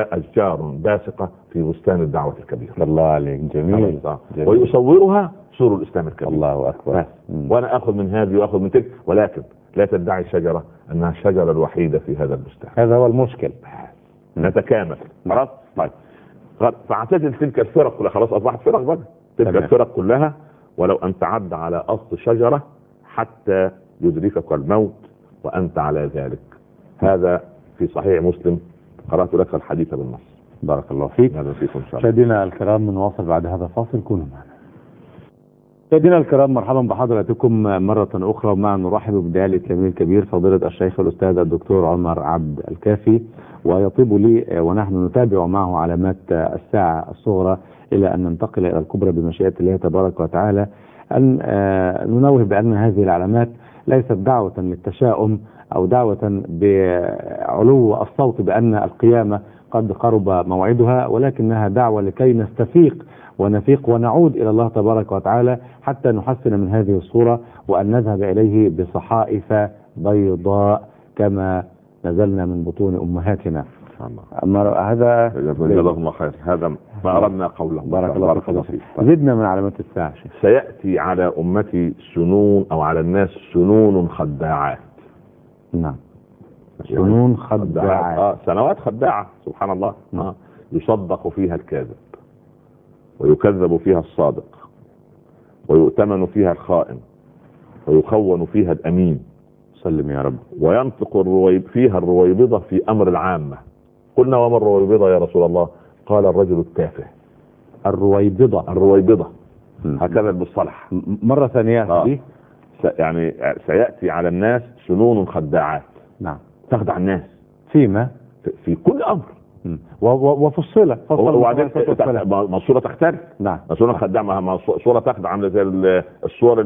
باسقة في بستان الدعوة الكبير. الله عليك، جميل. ويصورها سور الإسلام الكبير. الله أكبر. وأنا أخذ من هذه وأخذ من تلك، ولكن لا تدعي الشجرة أنها الشجرة الوحيدة في هذا البستان. هذا هو المشكل. نتكامل. خلاص. طيب، فاعتزل تلك الفرق كلها. خلاص أصبحت فرق بقى. تلك الفرق كلها ولو أن تعد على أصل شجرة حتى يدركك الموت وأنت على ذلك. هذا في صحيح مسلم. قرأت لك الحديث بالنص. بارك الله فيك. هذا فيكم إن شاء الله. مشاهدينا الكرام، نواصل بعد هذا الفاصل، كونوا معنا. مشاهدينا الكرام، مرحبا بحضراتكم مرة أخرى، ومع نرحب بالداعية الإسلامي الكبير فضيلة الشيخ الأستاذ الدكتور عمر عبد الكافي. ويطيب لي ونحن نتابع معه علامات الساعة الصغرى إلى أن ننتقل إلى الكبرى بمشيئة الله تبارك وتعالى، أن ننوه بأن هذه العلامات ليست دعوة للتشاؤم أو دعوة بعلو الصوت بأن القيامة قد قرب موعدها، ولكنها دعوة لكي نستفيق ونفيق ونعود إلى الله تبارك وتعالى حتى نحسن من هذه الصورة، وأن نذهب إليه بصحائف بيضاء كما نزلنا من بطون أمهاتنا. هذا جزاكم الله خير. هذا ما أردنا قوله. بارك الله فيك. زدنا من علامات الساعة. سيأتي على أمتي سنون، أو على الناس سنون خداعات. نعم، سنون خداعات. سنوات خداعة، سبحان الله. يصدق فيها الكاذب، ويكذب فيها الصادق، ويؤتمن فيها الخائن، ويخون فيها الأمين. سلم يا رب. وينطق فيها الرويبضة في أمر العامة. قلنا وما الرويبضة يا رسول الله؟ قال الرجل التافه. الرويبضة هكذا بالصلح. مرة ثانية دي يعني سيأتي على الناس سنون خداعات. نعم، تخدع الناس فيما في كل أمر. وفصلة وبعدين صورة تختلف. نعم، صورة خداع صورة تخدع، عامله زي الصور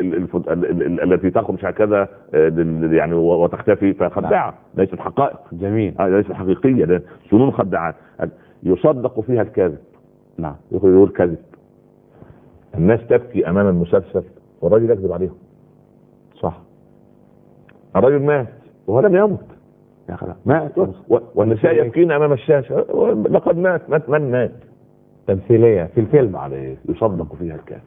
التي تخرج هكذا يعني وتختفي، فخداعة ليست حقائق. جميل. ليست حقيقية، ده سنون خداعات يصدق فيها الكاذب. نعم، يقول كذب. الناس تبكي أمام المسلسل والراجل يكذب عليهم. صح. الراجل مات وهو لم يمت. يا خلاص مات، والنساء يبكين امام الشاشه لقد مات. من مات؟ تمثيليه في الفيلم. عليه يصدق فيها الكاذب.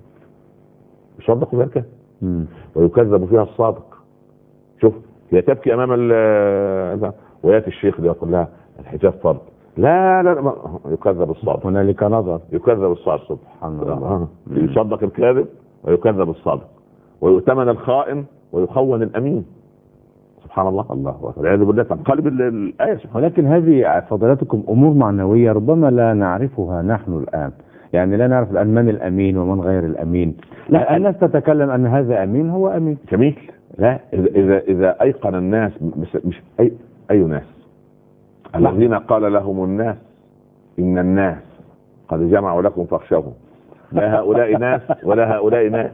يصدق فيها الكاذب ويكذب فيها الصادق. شوف، هي تبكي امام وياتي الشيخ يقول لها الحجاب فرض. لا يكذب الصادق. هنالك نظر. يكذب الصادق. سبحان الله. يصدق الكاذب ويكذب الصادق، ويؤتمن الخائن ويخون الامين. سبحان الله. الله والعياذ بالله. تنقلب الآية. ولكن هذه فضيلتكم أمور معنوية ربما لا نعرفها نحن الآن. يعني لا نعرف الآن من الأمين ومن غير الأمين. لا، الناس تتكلم أن هذا أمين هو أمين. جميل. لا، إذا أيقن الناس، مش أي ناس، الذين قال لهم الناس إن الناس قد جمعوا لكم فاخشوهم. لا هؤلاء ناس ولا هؤلاء ناس.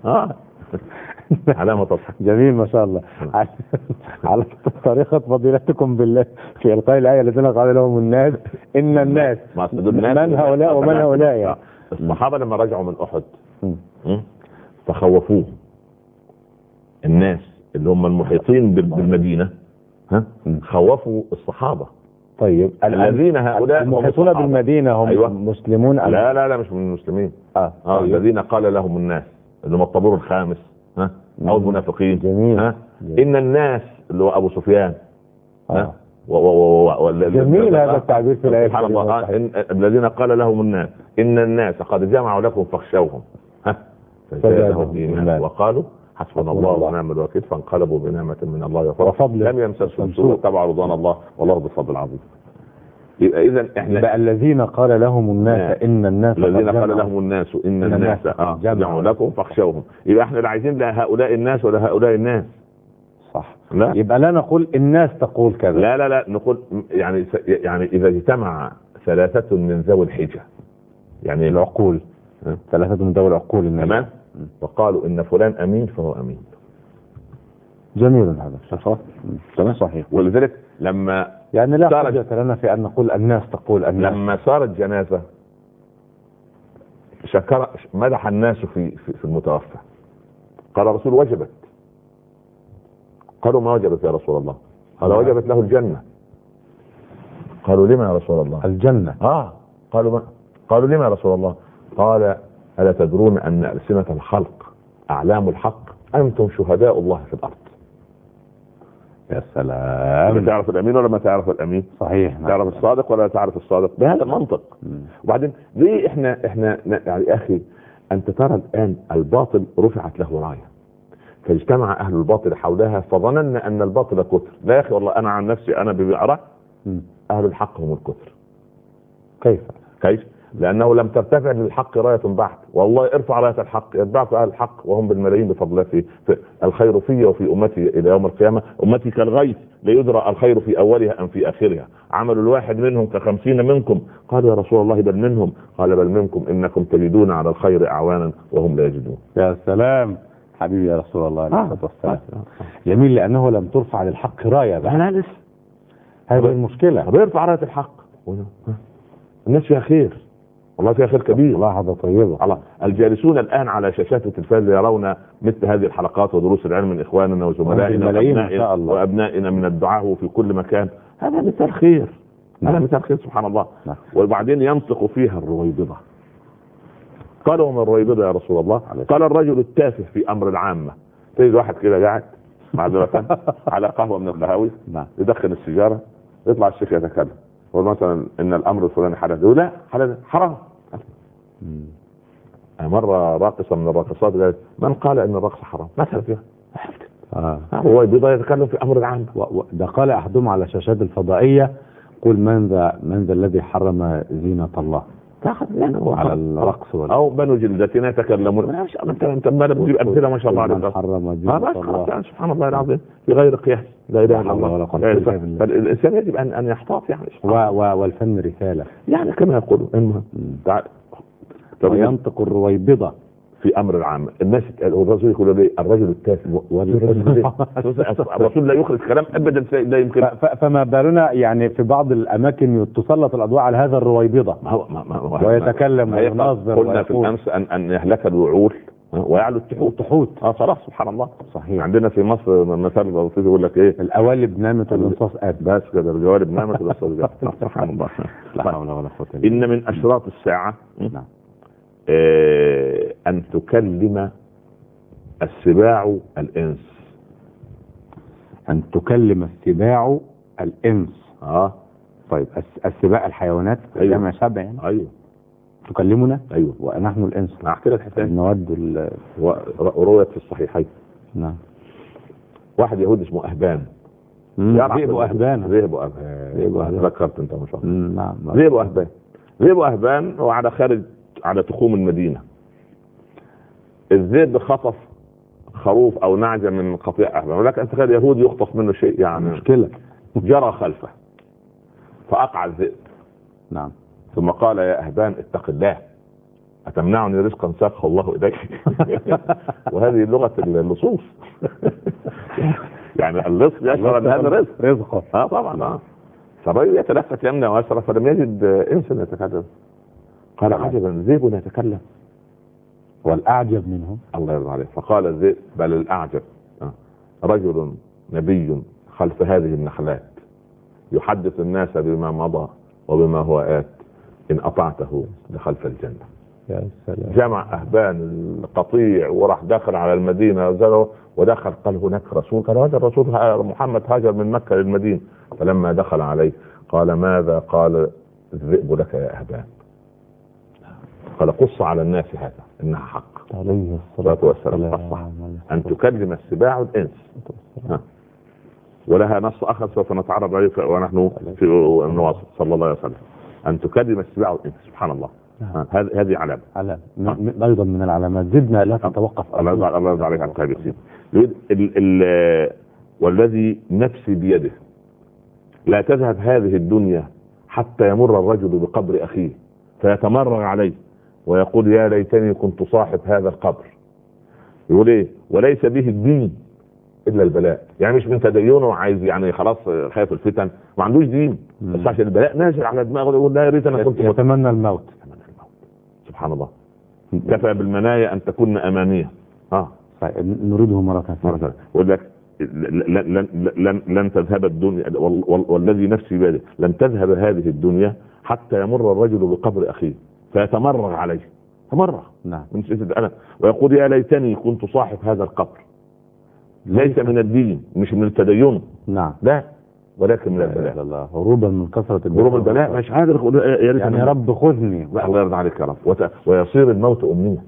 علامة تصحيح. جميل ما شاء الله. على طريقة فضيلتكم بالله في إلقاء الآية الذين قال لهم الناس إن الناس من هؤلاء ومن هؤلاء. يعني الصحابة لما رجعوا من أحد فخوفوه الناس اللي هم المحيطين بالمدينة. خوفوا الصحابة. طيب الذين هؤلاء المحيطون بالمدينة هم أيوة. مسلمون؟ لا مش من المسلمين. الذين قال لهم الناس اللي هم الطابور الخامس او المنافقين. جميل. ان الناس اللي هو ابو سفيان. جميل هذا التعبير في الايه. سبحان الله. الذين قال لهم الناس ان الناس قد جمعوا لكم فاخشوهم فزادهم ايمانا وقالوا حسبنا الله ونعم الوكيل فانقلبوا بنعمة من الله وفضل لم يمسسهم سوء اتبعوا رضوان الله والله بفضل عظيم. يبقى اذا احنا بقى الذين قال لهم الناس ان الناس الذين قال لهم الناس ان الناس جمعوا لكم فاخشوهم. يبقى احنا لا عايزين لا هؤلاء الناس ولا هؤلاء الناس. صح. لا. يبقى لا نقول الناس تقول كذا. لا نقول يعني اذا اجتمع ثلاثة من ذوي الحجة يعني العقول، ثلاثة من ذوي العقول تمام، وقالوا ان فلان امين فهو امين. جميل هذا تمام صحيح. ولذلك لما يعني لا حجة لنا في ان نقول الناس تقول الناس. لما صارت جنازة مدح الناس في المتوفى، قال الرسول وجبت. قالوا ما وجبت يا رسول الله؟ قال وجبت له الجنة. قالوا لما يا رسول الله؟ الجنة. قالوا لما يا رسول الله؟ قال ألا تدرون أن ألسنة الخلق أعلام الحق؟ أنتم شهداء الله في الأرض. يا سلام. تعرف الأمين ولا ما تعرف الأمين؟ صحيح. تعرف الصادق ولا تعرف الصادق؟ بهذا المنطق. وبعدين ليه احنا يعني أخي أنت ترى الآن الباطل رفعت له راية فاجتمع أهل الباطل حولها فظننا أن الباطل كثر. لا يا أخي والله أنا عن نفسي أنا بأرى أهل الحق هم الكثر. كيف؟ لأنه لم ترتفع للحق راية بعد. والله ارفع راية الحق يتبعك أهل الحق وهم بالملايين بفضل الله. في الخير في وفي أمتي إلى يوم القيامة. أمتي كالغيث لا يدرى الخير في أولها أم في آخرها. عمل الواحد منهم ك50 منكم. قال يا رسول الله بل منهم؟ قال بل منكم إنكم تجدون على الخير أعوانا وهم لا يجدون. يا سلام حبيبي يا رسول الله عليه الصلاة والسلام. جميل لأنه لم ترفع للحق راية. لا لسه هذه المشكلة. بيرفع راية الحق الناس فيها خير والله، فيها خير كبير. لحظة طيبة. الله الجالسون الآن على شاشات التلفاز يرون مثل هذه الحلقات ودروس العلم من إخواننا وزملائنا وأبنائنا من الدعاء في كل مكان. هذا مثال خير. هذا مثال خير سبحان الله. وبعدين ينطق فيها الرويبضة. قالوا من الرويبضة يا رسول الله؟ قال الرجل التافه في أمر العامة. تجد واحد كده قاعد معذرة على قهوة من القهاوي يدخن السيجارة يطلع الشيخ يتكلم يقول مثلا ان الامر الفلاني حدث، يقول لا حرام. مرة راقصة من الراقصات قالت من قال ان الرقص حرام؟ مثلا فيها هو بيضا يتكلم في امر العام. ده قال احدهم على شاشات الفضائية قل من ذا الذي حرم زينة الله على الرقص او بنو جلدتنا يتكلمون. انت ما بتجيب امثله ما شاء الله عليك. حرم زينة الله سبحان الله العظيم في غير قياس. لا اله الا الله. فالانسان يجب ان يحتاط يعني. والفن رسالة يعني كما يقولوا. المهم وينطق الرويبضة في امر العام. الناس الرسول يقول لي الرجل التافه الرسول لا يخرج كلام ابدا لا يمكن. فما بالنا يعني في بعض الاماكن تسلط الاضواء على هذا الرويبضة ويتكلم وينظر. قلنا في الامس ان يهلك الوعول ويعلو التحوت. خلاص سبحان الله. صحيح. عندنا في مصر مثل بسيط يقول لك ايه؟ القوالب نامت والانصاص قات. بس كده الجوالب نامت والانصاص قات. سبحان الله. لا حول ولا قوة الا بالله. ان من اشراط الساعة أن تكلم السباع الإنس. أن تكلم السباع الإنس. طيب السباع الحيوانات. أيوة. جمع سبع يعني. أيوة. تكلمنا. أيوة. ونحن الإنس. أحكي لك حكاية. نود رويت في الصحيحين. نعم. واحد يهودي اسمه أهبان. ذئب أهبان. ذكرت أنت ما شاء الله. نعم. ذئب أهبان وعلى خارج على تخوم المدينة. الذئب خطف خروف او نعجة من قطيع أهبان، ولكن انت تخيل يهودي يخطف منه شيء يعني مشكلة. جرى خلفه فأقع الذئب. نعم. ثم قال يا أهبان اتق الله أتمنعني رزقا ساقه الله إليك. وهذه لغة اللصوص. يعني اللص يشعر أن هذا رزقه. طبعا. فالرجل يتلفت يمنى ويسرى فلم يجد إنسان يتكلم. قال عجبا ذئب يتكلم. والأعجب منهم الله يرضى عليه. فقال الذئب بل الأعجب رجل نبي خلف هذه النخلات يحدث الناس بما مضى وبما هو آت إن أطعته دخلت الجنة. يا سلام. جمع أهبان القطيع وراح داخل على المدينة ودخل قال هناك رسول. قال هذا الرسول محمد هاجر من مكة للمدينة. فلما دخل عليه قال ماذا؟ قال الذئب لك يا أهبان. قال قص على الناس هذا. انها حق. عليه الصلاة والسلام الصح ان تكلم السباع الانس، ولها نص اخر سوف نتعرض عليه ونحن في نواصل. صلى الله عليه وسلم ان تكلم السباع الانس. سبحان الله. هذه علامة ايضا من العلامات. زدنا لا تتوقف. الله يرضى عليك عن طيب السيد. والذي نفسي بيده لا تذهب هذه الدنيا حتى يمر الرجل بقبر اخيه فيتمرغ عليه ويقول يا ليتني كنت صاحب هذا القبر. يقول ايه؟ وليس به الدين الا البلاء. يعني مش من تدينه عايز يعني خلاص خايف الفتن، ما عندوش دين، بس عشان البلاء نازل على دماغه يقول لا يا ريت انا كنت يتمنى الموت. سبحان الله. كفى بالمنايا ان تكون امانيه. نريده مرة ثانية. يقول لك لن تذهب الدنيا، والذي نفسي بيده لن تذهب هذه الدنيا حتى يمر الرجل بقبر اخيه فيتمرغ عليه. تمرغ. نعم. من شدة الألم ويقول يا ليتني كنت صاحب هذا القبر. ليس من الدين، مش من التدين. نعم. لا، ولكن من البلاء. الله هروبا من كثرة هروب البلاء. مش قادر يعني يا رب خذني. الله يرضى عليك يا رب. ويصير الموت أمنية.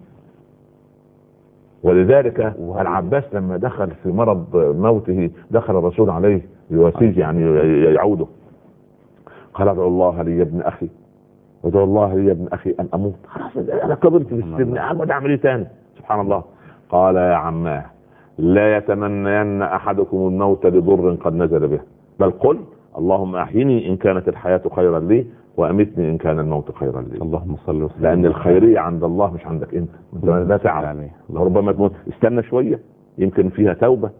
ولذلك العباس لما دخل في مرض موته دخل الرسول عليه يواسيه يعني يعوده. قال ادعو الله لي يا ابن اخي، ادعو الله لي يا ابن اخي ان اموت. خلاص انا كبرت في السن، اقعد اعمل ايه تاني؟ سبحان الله. قال يا عماه لا يتمنين احدكم الموت لضر قد نزل به، بل قل اللهم احيني ان كانت الحياه خيرا لي وامتني ان كان الموت خيرا لي. اللهم صل وسلم. لان الخيريه عند الله مش عندك انت لا تعلم. ربما تموت، استنى شويه يمكن فيها توبه.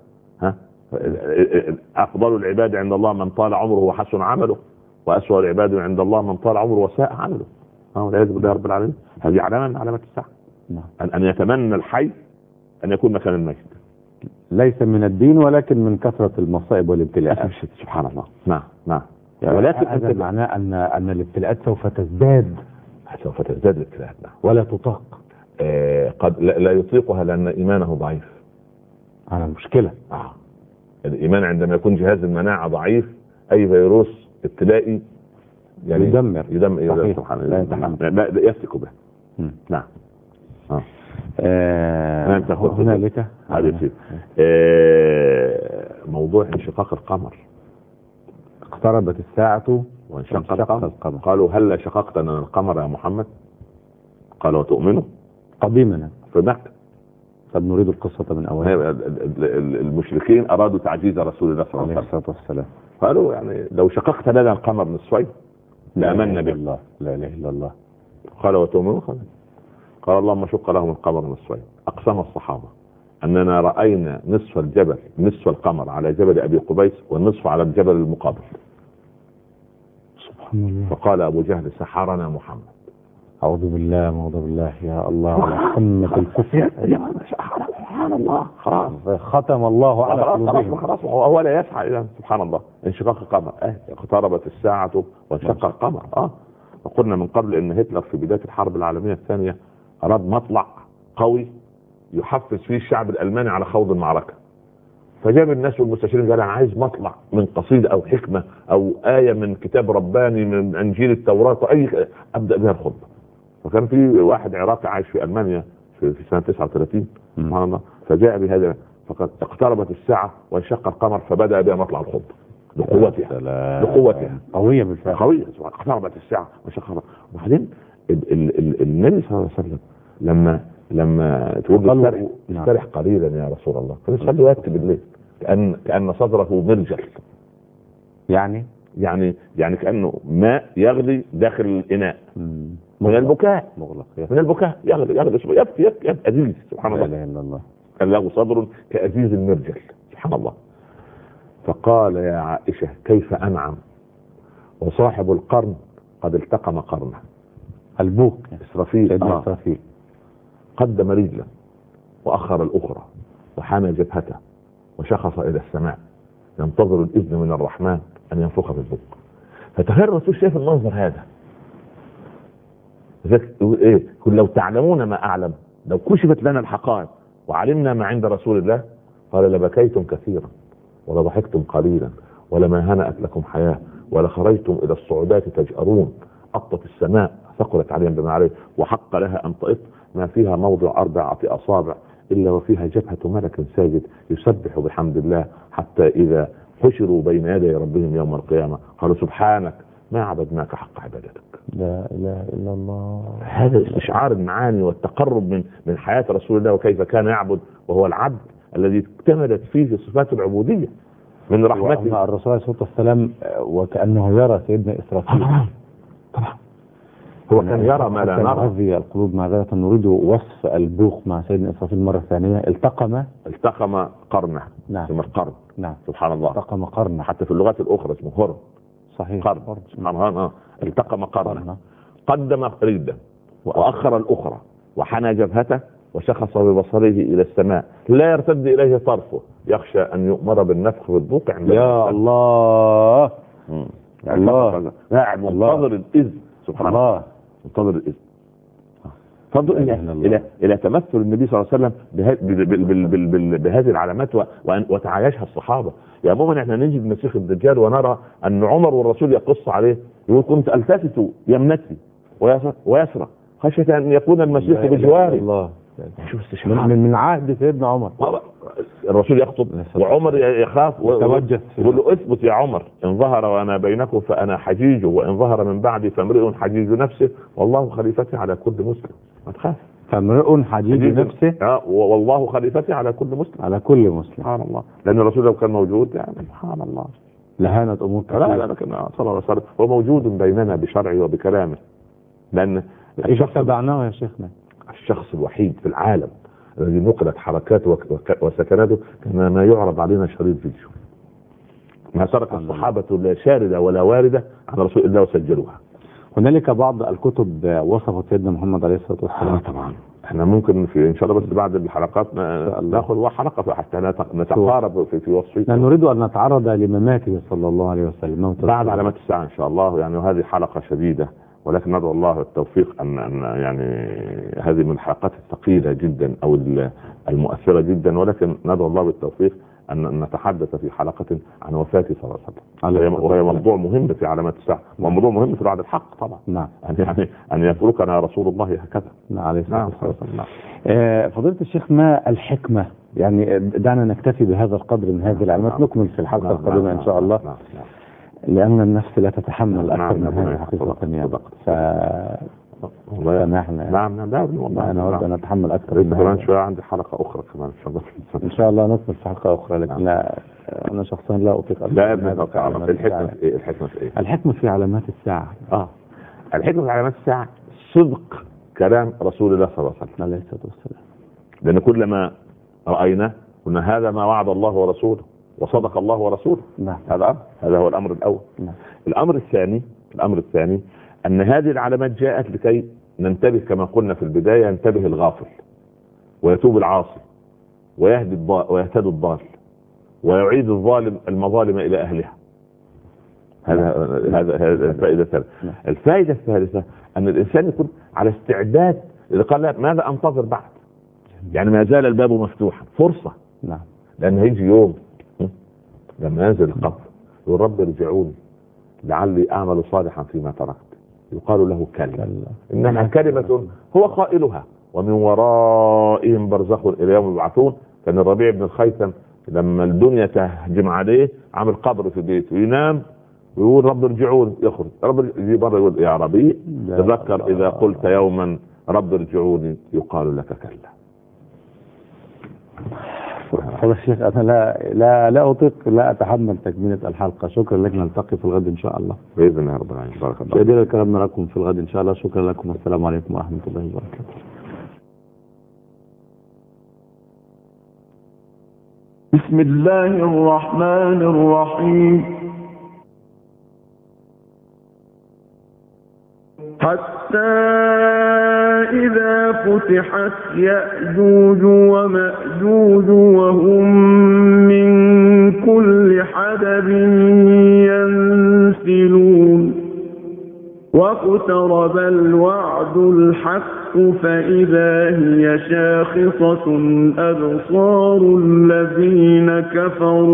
افضل العباد عند الله من طال عمره وحسن عمله، واسوأ العباد عند الله من طال عمره وساء عمله. والعياذ بالله رب العالمين. هذه علامه من علامات الساعه. ان يتمنى الحي ان يكون مكان الميت. ليس من الدين ولكن من كثرة المصائب والابتلاءات. سبحان الله. نعم. يعني ولكن هذا معناه ان الابتلاءات سوف تزداد. سوف تزداد الابتلاءات. ولا تطاق. قد لا يطيقها لان ايمانه ضعيف. على المشكلة. الايمان عندما يكون جهاز المناعة ضعيف اي فيروس ابتلائي يعني يدمر. سبحان الله. لا يفتك به. نعم. هنالك موضوع انشقاق القمر. اقتربت الساعة وانشق القمر. قالوا هل شققت لنا القمر يا محمد؟ قال وتؤمنوا قديما في مكة. طب نريد القصة من أولها. المشركين أرادوا تعجيز رسول الله صلى الله عليه وسلم. قالوا يعني لو شققت لنا القمر نصفين لآمنا به. لا إله إلا الله. قال وتؤمنوا. قال اللهم شق لهم القمر نصفين. أقسم الصحابة أننا رأينا نصف الجبل، نصف القمر على جبل أبي قبيس والنصف على الجبل المقابل. سبحان الله. فقال أبو جهل سحرنا محمد. أعوذ بالله يا الله على حمة الكفر. سبحان الله. خلاص ختم الله على قلوبهم. خلاص هو لا يسعى إلى سبحان الله. انشقاق القمر. اقتربت الساعة وانشق القمر. وقلنا من قبل ان هتلر في بداية الحرب العالمية الثانية اراد مطلع قوي يحفز فيه الشعب الالماني على خوض المعركة. فجاب الناس والمستشارين قال انا عايز مطلع من قصيدة او حكمة او آية من كتاب رباني من انجيل التوراة واي ابدأ بها الخطبة. فكان في واحد عراقي عايش في المانيا في سنة 39 سبحان الله. فجاء بهذا فقد اقتربت الساعة وانشق القمر فبدأ بها مطلع الخطبة لقوتها قوية بالفعل. قوية. اقتربت الساعة وانشق القمر. وبعدين النبي صلى الله عليه وسلم لما تقول استرح قليلا يا رسول الله فنصلي وقت بالليل كأن صدره مرجل. يعني كأنه ماء يغلي داخل الإناء من البكاء. من البكاء يغلي يبكي أزيز. سبحان الله. لا إله إلا الله. كان له صدر كأزيز المرجل. سبحان الله. فقال يا عائشة كيف أنعم وصاحب القرن قد التقم قرنه. البوك إسرافيل قدم رجلا وأخر الأخرى وحنى جبهته وشخص إلى السماء ينتظر الإذن من الرحمن أن ينفخ في البوك. فتخيل الرسول شايف المنظر هذا. كل لو تعلمون ما أعلم لو كشفت لنا الحقائق وعلمنا ما عند رسول الله قال لبكيتم كثيرا ولضحكتم قليلا ولما هنأت لكم حياة ولخرجتم إلى الصعودات تجأرون. أطت السماء ثقلت عليهم بما عليه وحق لها أن تطئ ما فيها موضع 4 أصابع إلا وفيها جبهة ملك ساجد يسبح بحمد الله، حتى إذا حشروا بين يدي ربهم يوم القيامة قالوا سبحانك ما عبدناك حق عبادتك. لا إله إلا الله. هذا استشعار المعاني والتقرب من حياة رسول الله وكيف كان يعبد، وهو العبد الذي اكتملت فيه صفات العبودية من رحمته. الرسول عليه الصلاة والسلام وكأنه يرى سيدنا إسرافيل. طبعا هو كان يرى ما لا نرى. هذه القلوب معذرة نريد وصف البوق مع سيدنا إسرافيل مرة ثانية. التقم قرنه. نعم. اسم القرن. نعم. سبحان الله. التقم قرنه. حتى في اللغات الأخرى اسمه هرم. صحيح. قرن. التقم قرنه. قدم رجله وأخر الأخرى وحنى جبهته وشخص ببصره إلى السماء لا يرتد إليه طرفه يخشى أن يؤمر بالنفخ في البوق عند يا الله. الله قاعد منتظر الإذن. سبحان الله. منتظر الإذن. فانظر إلى تمثل النبي صلى الله عليه وسلم بهذه العلامات وتعايشها الصحابة. يا مؤمن احنا نجي بمسيح الدجال ونرى أن عمر والرسول يقص عليه يقول كنت ألتفت يمنتي ويسرى خشية أن يكون المسيح بجواري. الله. شوف استشعار من عهد سيدنا عمر. الرسول يخطب وعمر يخاف ويتوجس يقول له اثبت يا عمر، إن ظهر وأنا بينكم فأنا حجيج، وإن ظهر من بعدي فامرئ حجيج نفسه والله خليفتي على كل مسلم. ما تخاف. فامرئ حجيج نفسه والله خليفتي على كل مسلم. على كل مسلم. سبحان الله. لأن الرسول لو كان موجود يعني سبحان الله لهانت أمور كثيرة. لا لكن صلى الله عليه وسلم هو موجود بيننا بشرعه وبكلامه. لأن الشخص تبعناه يا شيخنا الشخص الوحيد في العالم الذي نقلت حركاته وسكناته كان ما يعرض علينا شريط فيديو. ما ترك الصحابة لا شاردة ولا واردة عن رسول الله وسجلوها. هنالك بعض الكتب وصفت سيدنا محمد عليه الصلاة والسلام. طبعا احنا ممكن في ان شاء الله بس بعد الحلقات ناخذ حلقة حتى نتقارب في وصفه. نريد ان نتعرض لمماته صلى الله عليه وسلم بعد علامات الساعة ان شاء الله. يعني هذه حلقة شديدة ولكن ندعو الله التوفيق ان يعني هذه من الحلقات الثقيلة جدا او المؤثرة جدا، ولكن ندعو الله بالتوفيق ان نتحدث في حلقة عن وفاته صلى الله عليه وسلم، وهي موضوع مهم في علامات الساعة وموضوع مهم في الوعد الحق طبعا. نعم. يعني ان يتركنا رسول الله هكذا. نعم عليه الصلاة والسلام. فضيلة الشيخ ما الحكمة؟ يعني دعنا نكتفي بهذا القدر من هذه العلامات، نكمل في الحلقة القادمة ان شاء الله. لأن النفس لا تتحمل أكثر من هذا حقيقة. سامحنا. نعم والله أنا أود أن أتحمل أكثر. كمان شوية عندي حلقة أخرى كمان إن شاء الله. إن شاء الله نكمل في حلقة أخرى، لكن لا أنا شخصيا لا أطيق. لا الحكمة في إيه؟ الحكمة في إيه؟ الحكمة في علامات الساعة. الحكمة في علامات الساعة صدق كلام رسول الله صلى الله عليه وسلم عليه الصلاة والسلام. لأن كل ما رأيناه قلنا هذا ما وعد الله ورسوله وصدق الله ورسوله. نعم. هذا هو الأمر الأول. نعم. الأمر الثاني أن هذه العلامات جاءت لكي ننتبه كما قلنا في البداية، ينتبه الغافل ويتوب العاصي ويهتدي الضال ويعيد الظالم المظالم إلى أهلها. هذا الفائدة الثالثة. الفائدة الثالثة أن الإنسان يكون على استعداد إذا قال لا ماذا أنتظر بعد، يعني ما زال الباب مفتوحا فرصة. نعم. لأن هيجي يوم لما ينزل القبر يقول رب ارجعوني لعلي أعمل صالحا فيما تركت، يقال له كلا إنها كلمة هو قائلها ومن ورائهم برزخ إلى يوم يبعثون. كان الربيع بن الخيثم لما الدنيا تهجم عليه عمل قبر في بيته ينام ويقول رب ارجعوني، يخرج رب يجي بره يقول يا ربيع تذكر إذا قلت يوما رب ارجعوني يقال لك كلا. هذا الشيخ أنا لا أطيق لا أتحمل تكملة الحلقة. شكرا لك، نلتقي في الغد إن شاء الله بإذن الله رب العالمين. بارك الله. جدير الكلام نراكم في الغد إن شاء الله. شكرا لكم والسلام عليكم ورحمة الله وبركاته. بسم الله الرحمن الرحيم. حتى إذا فتحت يأجوج ومأجوج وهم من كل حدب ينسلون واقترب الوعد الحق فإذا هي شاخصة أبصار الذين كفروا